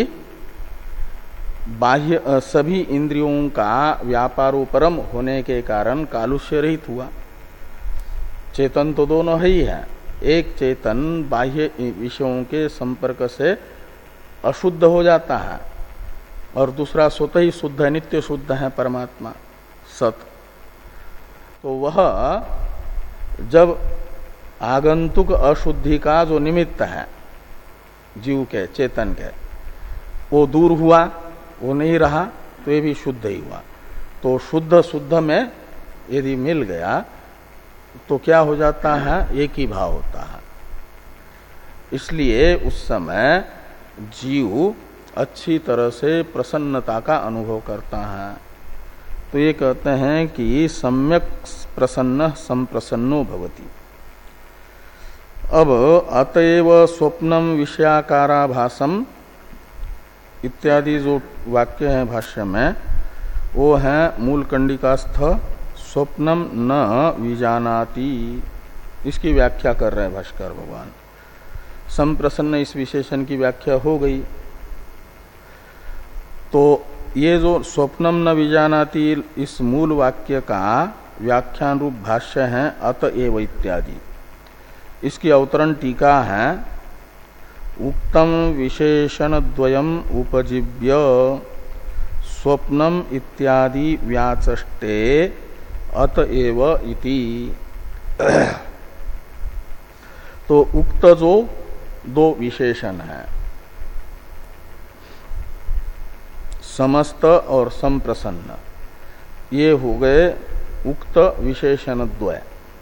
बाह्य सभी इंद्रियों का व्यापारोपरम होने के कारण कालुष्य रहित हुआ। चेतन तो दोनों ही है, एक चेतन बाह्य विषयों के संपर्क से अशुद्ध हो जाता है और दूसरा स्वतः ही शुद्ध है, नित्य शुद्ध है परमात्मा सत। तो वह जब आगंतुक अशुद्धि का जो निमित्त है जीव के चेतन के, वो दूर हुआ, वो नहीं रहा, तो ये भी शुद्ध ही हुआ। तो शुद्ध शुद्ध में यदि मिल गया तो क्या हो जाता है, एक ही भाव होता है। इसलिए उस समय जीव अच्छी तरह से प्रसन्नता का अनुभव करता है। तो ये कहते हैं कि सम्यक प्रसन्न संप्रसन्नो भवति। अब अतएव स्वप्नम विषयाकाराभासम इत्यादि जो वाक्य है भाष्य में, वो है मूल कंडिकास्थ स्वप्नम न विजानाति। इसकी व्याख्या कर रहे हैं भाष्कर भगवान। संप्रसन्न इस विशेषण की व्याख्या हो गई। तो ये जो स्वप्नम न विजानाति इस मूल वाक्य का व्याख्यान रूप भाष्य है अतएव इत्यादि। इसकी अवतरण टीका है उक्तम विशेषण द्वयम उपजीव्य स्वप्नम इत्यादि व्याचष्टे अतएव इति। तो उक्त जो दो विशेषण है, समस्त और संप्रसन्न, ये हो गए उक्त विशेषण द्वय,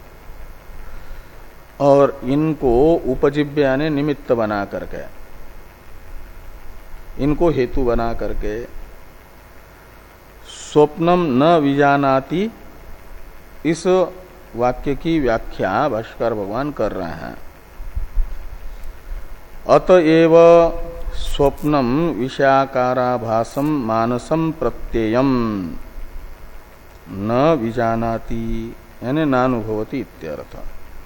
और इनको उपजीव्य यानी निमित्त बना करके, इनको हेतु बना करके स्वप्नम न विजानाति इस वाक्य की व्याख्या भाष्कर भगवान कर रहे हैं। अतएव स्वप्नम विषयाकाराभासम मानसम प्रत्ययम न विजानाति यानी नानुभवति इत्यर्थ।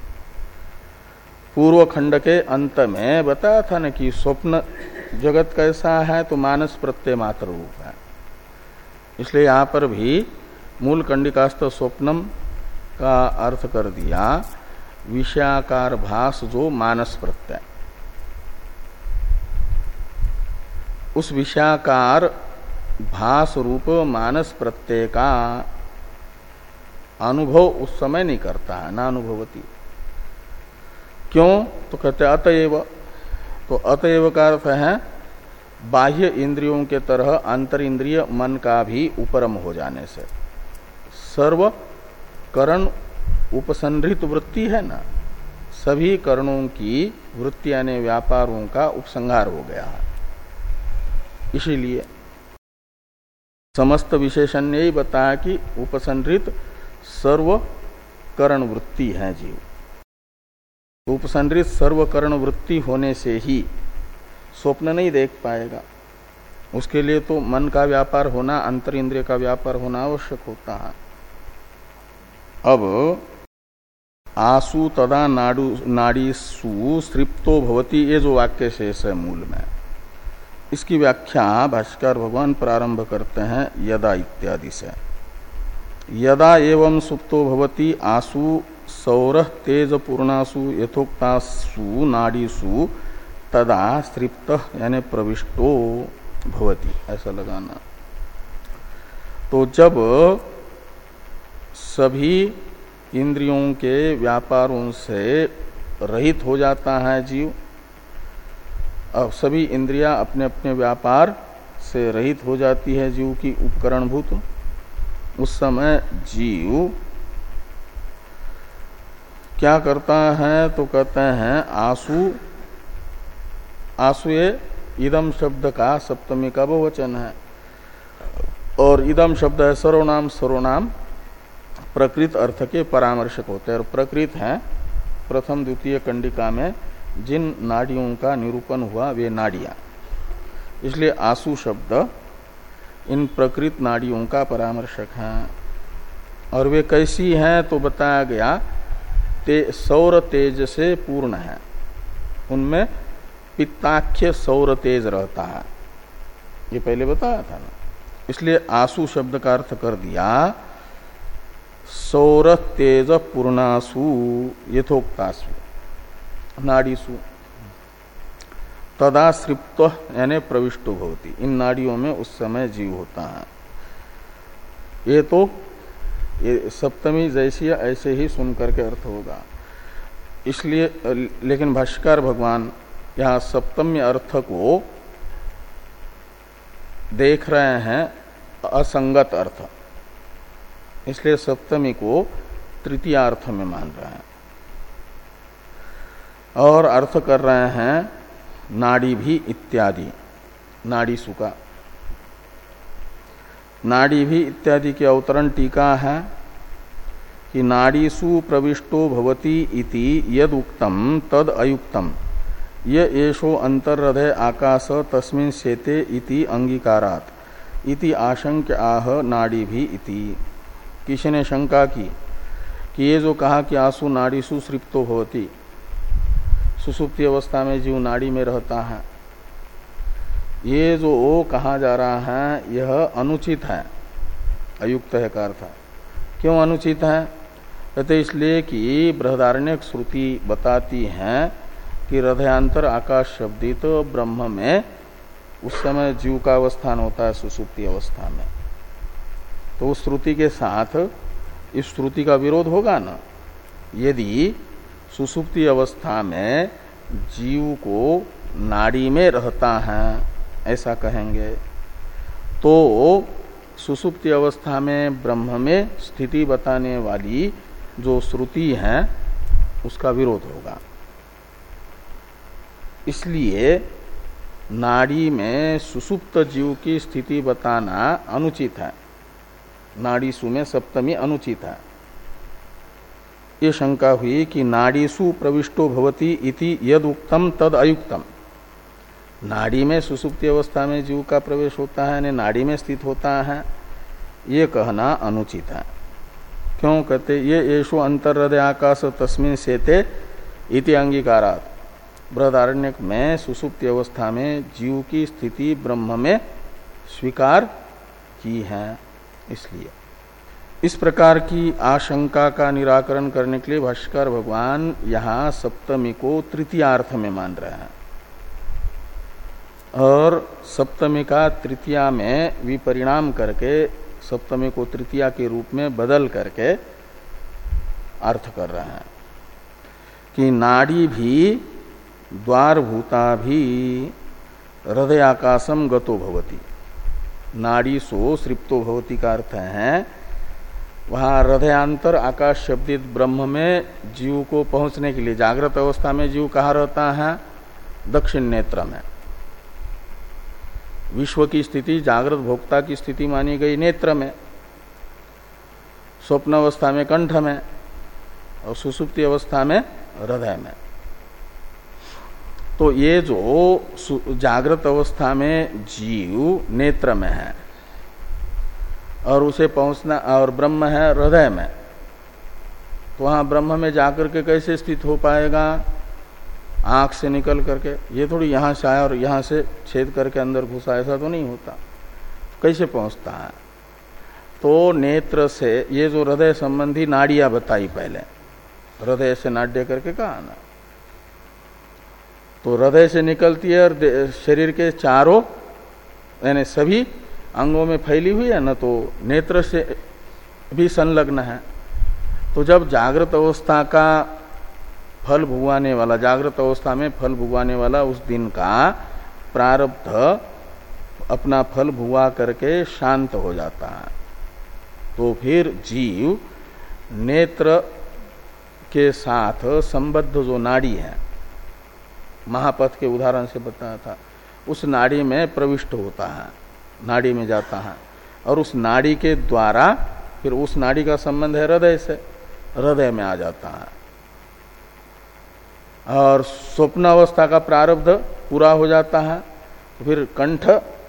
पूर्व खंड के अंत में बताया था न कि स्वप्न जगत कैसा है, तो मानस प्रत्यय मात्र रूप है। इसलिए यहां पर भी मूल कंडिकास्थ स्वप्नम का अर्थ कर दिया विषयाकार भास जो मानस प्रत्यय। उस विषयाकार भास रूप मानस प्रत्यय का अनुभव उस समय नहीं करता है, ना अनुभवती। क्यों? तो कहते अतएव। तो अतएव का अर्थ है बाह्य इंद्रियों के तरह अंतर इंद्रिय मन का भी उपरम हो जाने से। सर्व करण उपसंहृत वृत्ति है ना, सभी करणों की वृत्ति यानी व्यापारों का उपसंहार हो गया है। इसीलिए समस्त विशेषण ने ही बताया कि उपसंहृत सर्व करण वृत्ति है जीव। उपसंहृत सर्व करण वृत्ति होने से ही स्वप्न नहीं देख पाएगा। उसके लिए तो मन का व्यापार होना, अंतर इंद्रिय का व्यापार होना आवश्यक होता है। अब आसु तदा नाडु नाड़ीसु सृप्तो भवति, ये जो वाक्य शेष है मूल में, इसकी व्याख्या भाष्यकार भगवान प्रारंभ करते हैं यदा इत्यादि से। यदा एवं सुप्तो भवति आसु सौरः तेज पूर्णासु यथोक्तासु नाड़ीसु तदा सृप्तः यानी प्रविष्टो भवति, ऐसा लगाना। तो जब सभी इंद्रियों के व्यापारों से रहित हो जाता है जीव, अब सभी इंद्रियां अपने अपने व्यापार से रहित हो जाती है जीव की उपकरणभूत, उस समय जीव क्या करता है? तो कहते हैं आसु, आसुए इदम शब्द का सप्तमी का बहुवचन है, और इदम शब्द है सर्वनाम, सर्वनाम प्रकृत अर्थ के परामर्शक होते हैं। और प्रकृत है प्रथम द्वितीय कंडिका में जिन नाड़ियों का निरूपण हुआ वे नाड़ियां, इसलिए आसु शब्द इन प्रकृत नाड़ियों का परामर्शक है। और वे कैसी हैं? तो बताया गया ते सौर तेज से पूर्ण है, उनमें पित्ताख्य सौर तेज रहता है, ये पहले बताया था ना। इसलिए आसु शब्द का अर्थ कर दिया सौर तेज पूर्णासु यथोक्तासु नाड़ीसु तदा सृप्त यानी प्रविष्टो भवति, इन नाड़ियों में उस समय जीव होता है। ये तो ये सप्तमी जैसी ऐसे ही सुन करके अर्थ होगा। इसलिए लेकिन भाष्यकार भगवान यहाँ सप्तमी अर्थ को देख रहे हैं असंगत अर्थ, इसलिए सप्तमी को तृतीय अर्थ में मान रहे हैं और अर्थ कर रहे हैं नाड़ी भी इत्यादि, नाड़ी सुका। नाड़ी भी इत्यादि की अवतरण टीका है कि नाड़ीसु प्रविष्टो भवति इति यद उक्तम तद अयुक्तम ये एषो अंतर्हृदय आकाश तस्मिन् शेते इति अंगीकारात् इति आशंक आह नाड़ी भी इति। किसी ने शंका की कि ये जो कहा कि आसु नाड़ीसु सृप्तो भवति, सुसुप्ति अवस्था में जीव नाड़ी में रहता है, ये जो कहा जा रहा है यह अनुचित है, अयुक्त है का अर्थ। क्यों अनुचित है? कहते इसलिए कि बृहदारण्यक श्रुति बताती है कि हृदयांतर आकाश शब्दित तो ब्रह्म में उस समय जीव का अवस्थान होता है सुसुप्ति अवस्था में। तो उस श्रुति के साथ इस श्रुति का विरोध होगा ना। यदि सुसुप्ति अवस्था में जीव को नाड़ी में रहता है ऐसा कहेंगे तो सुसुप्ति अवस्था में ब्रह्म में स्थिति बताने वाली जो श्रुति है उसका विरोध होगा। इसलिए नाड़ी में सुसुप्त जीव की स्थिति बताना अनुचित है, नाड़ीसु में सप्तमी अनुचित है। ये शंका हुई कि नाड़ीसु प्रविष्टो भवति इति यद उक्तम तद अयुक्तम, नाड़ी में सुसुप्ति अवस्था में जीव का प्रवेश होता है यानी नाड़ी में स्थित होता है, ये कहना अनुचित है। क्यों? कहते ये येषु अंतर्हृदय आकाश तस्मिन् शेते इति अंगीकारात्, बृहदारण्यक में सुसुप्ति अवस्था में जीव की स्थिति ब्रह्म में स्वीकार की है। इसलिए इस प्रकार की आशंका का निराकरण करने के लिए भाष्यकार भगवान यहाँ सप्तमी को तृतीयार्थ में मान रहे हैं। और सप्तमी का तृतीया में विपरिणाम करके सप्तमी को तृतीया के रूप में बदल करके अर्थ कर रहे हैं कि नाड़ी भी द्वारभूता भी हृदय आकाशम गतो भवति। नाड़ी सो सृप्तो भवति का अर्थ है वहां हृदयांतर आकाश शब्दित ब्रह्म में जीव को पहुंचने के लिए जागृत अवस्था में जीव कहाँ रहता है? दक्षिण नेत्र में। विश्व की स्थिति जागृत भोक्ता की स्थिति मानी गई नेत्र में, स्वप्न अवस्था में कंठ में और सुसुप्ति अवस्था में हृदय में। तो ये जो जागृत अवस्था में जीव नेत्र में है और उसे पहुंचना और ब्रह्म है हृदय में, तो वहां ब्रह्म में जाकर के कैसे स्थित हो पाएगा? आंख से निकल करके। ये थोड़ी यहां से आया और यहां से छेद करके अंदर घुसा, ऐसा तो नहीं होता। कैसे पहुंचता है? तो नेत्र से, ये जो हृदय संबंधी नाड़ियां बताई पहले, हृदय से नाड्य करके कहा ना, तो हृदय से निकलती है और शरीर के चारों यानी सभी अंगों में फैली हुई है न, तो नेत्र से भी संलग्न है। तो जब जागृत अवस्था का फल भुगवाने वाला, जागृत अवस्था में फल भुगवाने वाला उस दिन का प्रारब्ध अपना फल भुगवा करके शांत हो जाता है, तो फिर जीव नेत्र के साथ संबद्ध जो नाड़ी है, महापथ के उदाहरण से बताया था, उस नाड़ी में प्रविष्ट होता है, नाड़ी में जाता है और उस नाड़ी के द्वारा फिर उस नाड़ी का संबंध है हृदय से, हृदय में आ जाता है। और स्वप्न अवस्था का प्रारब्ध पूरा हो जाता है तो फिर कंठ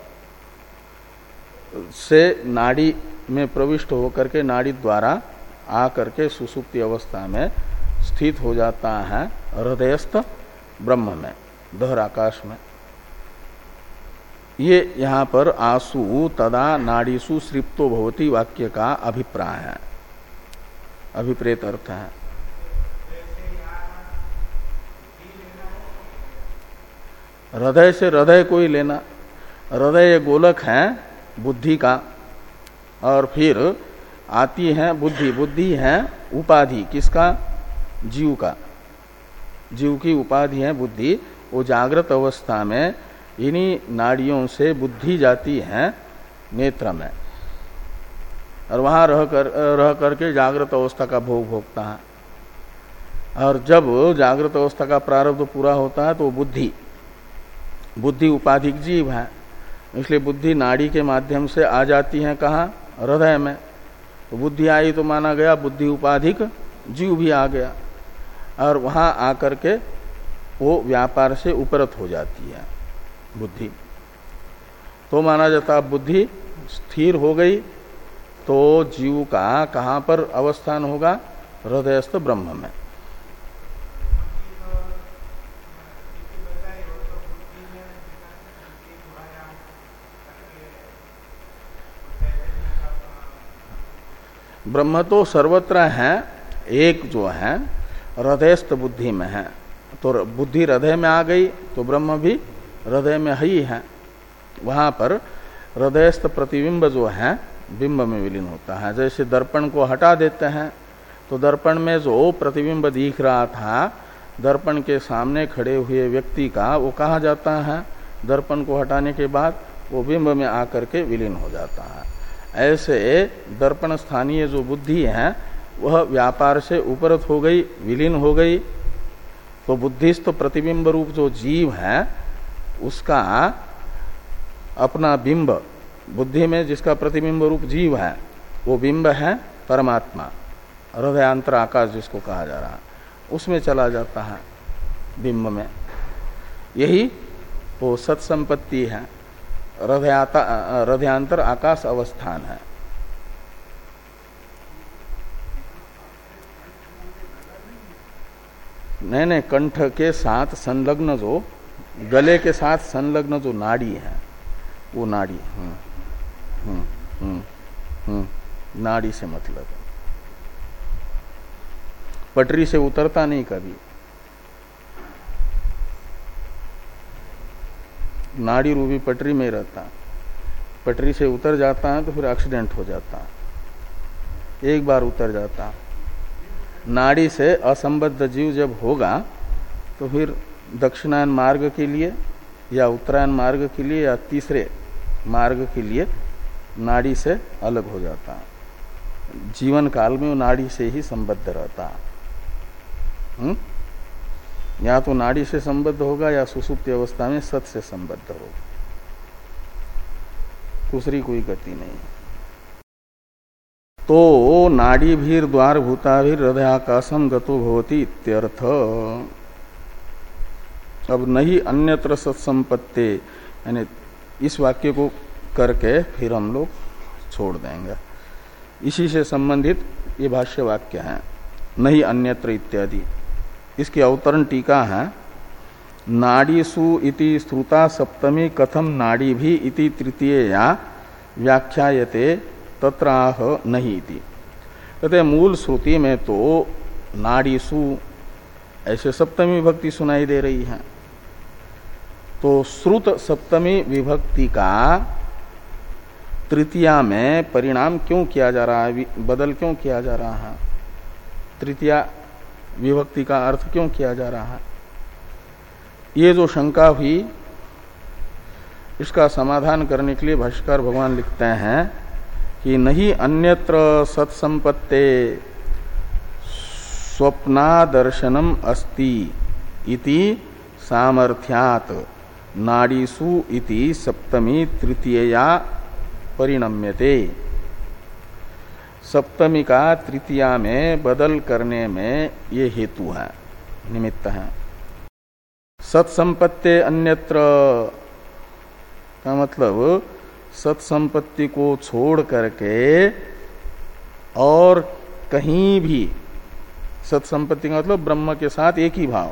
से नाड़ी में प्रविष्ट होकर के नाड़ी द्वारा आकर के सुसुप्ति अवस्था में स्थित हो जाता है हृदयस्थ ब्रह्म में, दहर आकाश में। ये यहाँ पर आसु तदा नाड़ीसु सृप्तो भवति वाक्य का अभिप्राय है, अभिप्रेत अर्थ है। हृदय से हृदय को ही लेना। हृदय गोलक है बुद्धि का, और फिर आती है बुद्धि। बुद्धि है उपाधि किसका? जीव का। जीव की उपाधि है बुद्धि। वो जागृत अवस्था में इन्हीं नाड़ियों से बुद्धि जाती है नेत्र में और वहां रह कर रह करके जागृत अवस्था का भोग भोगता है। और जब जागृत अवस्था का प्रारब्ध पूरा होता है तो बुद्धि बुद्धि उपाधिक जीव है, इसलिए बुद्धि नाड़ी के माध्यम से आ जाती है कहाँ? हृदय में। तो बुद्धि आई तो माना गया बुद्धि उपाधिक जीव भी आ गया और वहां आकर के वो व्यापार से उपरत हो जाती है बुद्धि। तो माना जाता बुद्धि स्थिर हो गई तो जीव का कहाँ पर अवस्थान होगा? हृदयस्थ ब्रह्म में। ब्रह्म तो सर्वत्र है, एक जो है हृदयस्थ बुद्धि में है। तो बुद्धि हृदय में आ गई तो ब्रह्म भी हृदय में ही है। वहां पर हृदयस्थ प्रतिबिंब जो है बिंब में विलीन होता है। जैसे दर्पण को हटा देते हैं तो दर्पण में जो प्रतिबिंब दिख रहा था, दर्पण के सामने खड़े हुए व्यक्ति का, वो कहाँ जाता है? दर्पण को हटाने के बाद वो बिंब में आकर के विलीन हो जाता है। ऐसे दर्पण स्थानीय जो बुद्धि है वह व्यापार से उपरत हो गई, विलीन हो गई। तो बुद्धिस्थ प्रतिबिंब रूप जो जीव है उसका अपना बिंब, बुद्धि में जिसका प्रतिबिंब रूप जीव है वो बिंब है परमात्मा, हृदयांतर आकाश जिसको कहा जा रहा है, उसमें चला जाता है बिंब में। यही वो सत्संपत्ति है, हृदयांतर आकाश अवस्थान है। नए नए कंठ के साथ संलग्न जो, गले के साथ संलग्न जो नाड़ी है वो नाड़ी हम्म हम्म हम्म हम्म नाड़ी से मतलब पटरी से उतरता नहीं कभी। नाड़ी रूपी पटरी में रहता है, पटरी से उतर जाता है तो फिर एक्सीडेंट हो जाता है, एक बार उतर जाता है। नाड़ी से असंबद्ध जीव जब होगा तो फिर दक्षिणायन मार्ग के लिए या उत्तरायण मार्ग के लिए या तीसरे मार्ग के लिए नाड़ी से अलग हो जाता है। जीवन काल में वो नाड़ी से ही संबद्ध रहता है। हुँ? या तो नाड़ी से संबद्ध होगा या सुसुप्ति अवस्था में सत से संबद्ध होगा, दूसरी कोई गति नहीं। तो नाड़ी भीर द्वार भूताभिर हृदयाकाशम गतो भवति इत्यर्थ। अब नहीं अन्यत्र सत्संपत्ति, यानी इस वाक्य को करके फिर हम लोग छोड़ देंगे। इसी से संबंधित ये भाष्य वाक्य है, नहीं अन्यत्र इत्यादि। इसकी अवतरण टीका है, नाड़ीसु इति श्रुता सप्तमी कथम नाड़ी भी इति तृतीया व्याख्यायते तत्राह नहीं इति। कहते मूल श्रुति में तो नाड़ीसु ऐसे सप्तमी विभक्ति सुनाई दे रही है, तो श्रुत सप्तमी विभक्ति का तृतीया में परिणाम क्यों किया जा रहा है, बदल क्यों किया जा रहा है, तृतीया विभक्ति का अर्थ क्यों किया जा रहा है? ये जो शंका हुई इसका समाधान करने के लिए भाष्यकार भगवान लिखते हैं कि नहीं अन्यत्र सत्संपत्ते स्वप्नादर्शनम अस्ति इति सामर्थ्यात् नाड़ीसु इति सप्तमी तृतीया परिणम्यते। सप्तमी का तृतीया में बदल करने में ये हेतु है, निमित्त है। सत्संपत्ति अन्यत्र का मतलब सत्संपत्ति को छोड़ करके और कहीं भी, सत्संपत्ति का मतलब ब्रह्म के साथ एक ही भाव,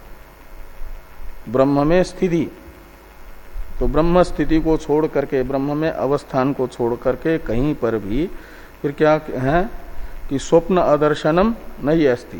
ब्रह्म में स्थिति, तो ब्रह्म स्थिति को छोड़ करके, ब्रह्म में अवस्थान को छोड़ करके कहीं पर भी फिर क्या है कि स्वप्न आदर्शनम नहीं अस्ति,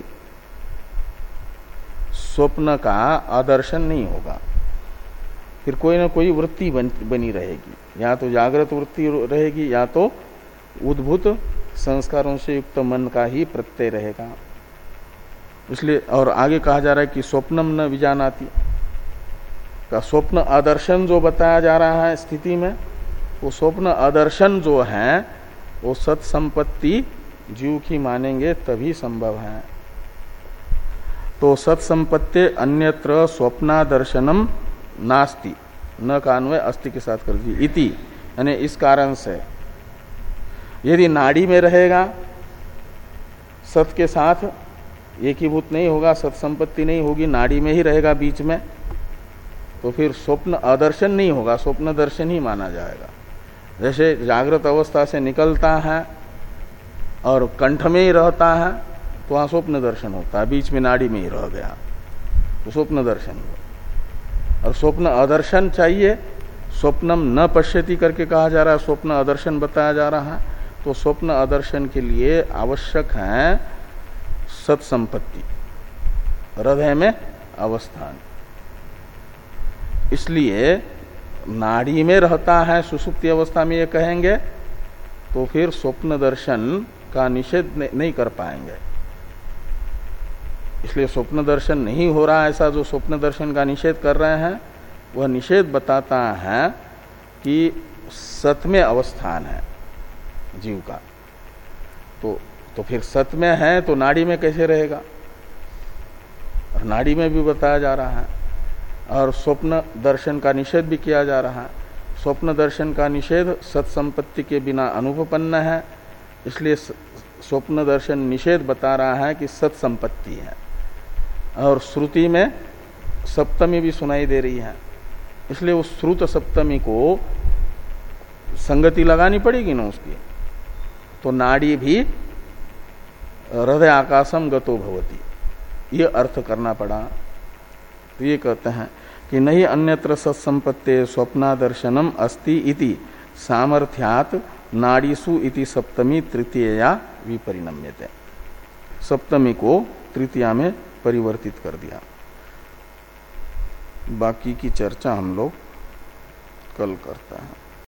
स्वप्न का आदर्शन नहीं होगा, फिर कोई ना कोई वृत्ति बन, बनी रहेगी, या तो जागृत वृत्ति रहेगी या तो उद्भूत संस्कारों से युक्त मन का ही प्रत्यय रहेगा। इसलिए और आगे कहा जा रहा है कि स्वप्नम न विजानाति, का स्वप्न आदर्शन जो बताया जा रहा है स्थिति में, वो स्वप्न आदर्शन जो है वो सत्संपत्ति जीव की मानेंगे तभी संभव है। तो सत्संपत्ति अन्यत्र स्वप्नादर्शनम नास्ति, न का अन्वय अस्ति के साथ कर दी इति, यानी इस कारण से यदि नाड़ी में रहेगा सत के साथ एकीभूत नहीं होगा, सत्संपत्ति नहीं होगी, नाड़ी में ही रहेगा बीच में, तो फिर स्वप्न आदर्शन नहीं होगा, स्वप्न दर्शन ही माना जाएगा। जैसे जागृत अवस्था से निकलता है और कंठ में ही रहता है तो वहां स्वप्न दर्शन होता है, बीच में नाड़ी में ही रह गया तो स्वप्न दर्शन हुआ। और स्वप्न आदर्शन चाहिए, स्वप्नम न पश्यति करके कहा जा रहा है, स्वप्न आदर्शन बताया जा रहा है, तो स्वप्न आदर्शन के लिए आवश्यक है सत्संपत्ति, हृदय में अवस्थान। इसलिए नाड़ी में रहता है सुसुप्ति अवस्था में ये कहेंगे तो फिर स्वप्न दर्शन का निषेध नहीं कर पाएंगे। इसलिए स्वप्न दर्शन नहीं हो रहा, ऐसा जो स्वप्न दर्शन का निषेध कर रहे हैं वह निषेध बताता है कि सत में अवस्थान है जीव का, तो तो फिर सत में है तो नाड़ी में कैसे रहेगा, और नाड़ी में भी बताया जा रहा है। और स्वप्न दर्शन का निषेध भी किया जा रहा है, स्वप्न दर्शन का निषेध सत्संपत्ति के बिना अनुपपन्न है, इसलिए स्वप्न दर्शन निषेध बता रहा है कि सत्संपत्ति है। और श्रुति में सप्तमी भी सुनाई दे रही है, इसलिए उस श्रुत सप्तमी को संगति लगानी पड़ेगी ना उसकी, तो नाड़ी भी हृदय आकाशम गतो भवति, ये अर्थ करना पड़ा। तो ये कहते हैं कि नहीं अन्यत्र सत्संपत्ते स्वप्नादर्शनम अस्ति इति सामर्थ्यात् नाड़ीसु इति सप्तमी तृतीया विपरिणम्यते, सप्तमी को तृतीया में परिवर्तित कर दिया। बाकी की चर्चा हम लोग कल करता है।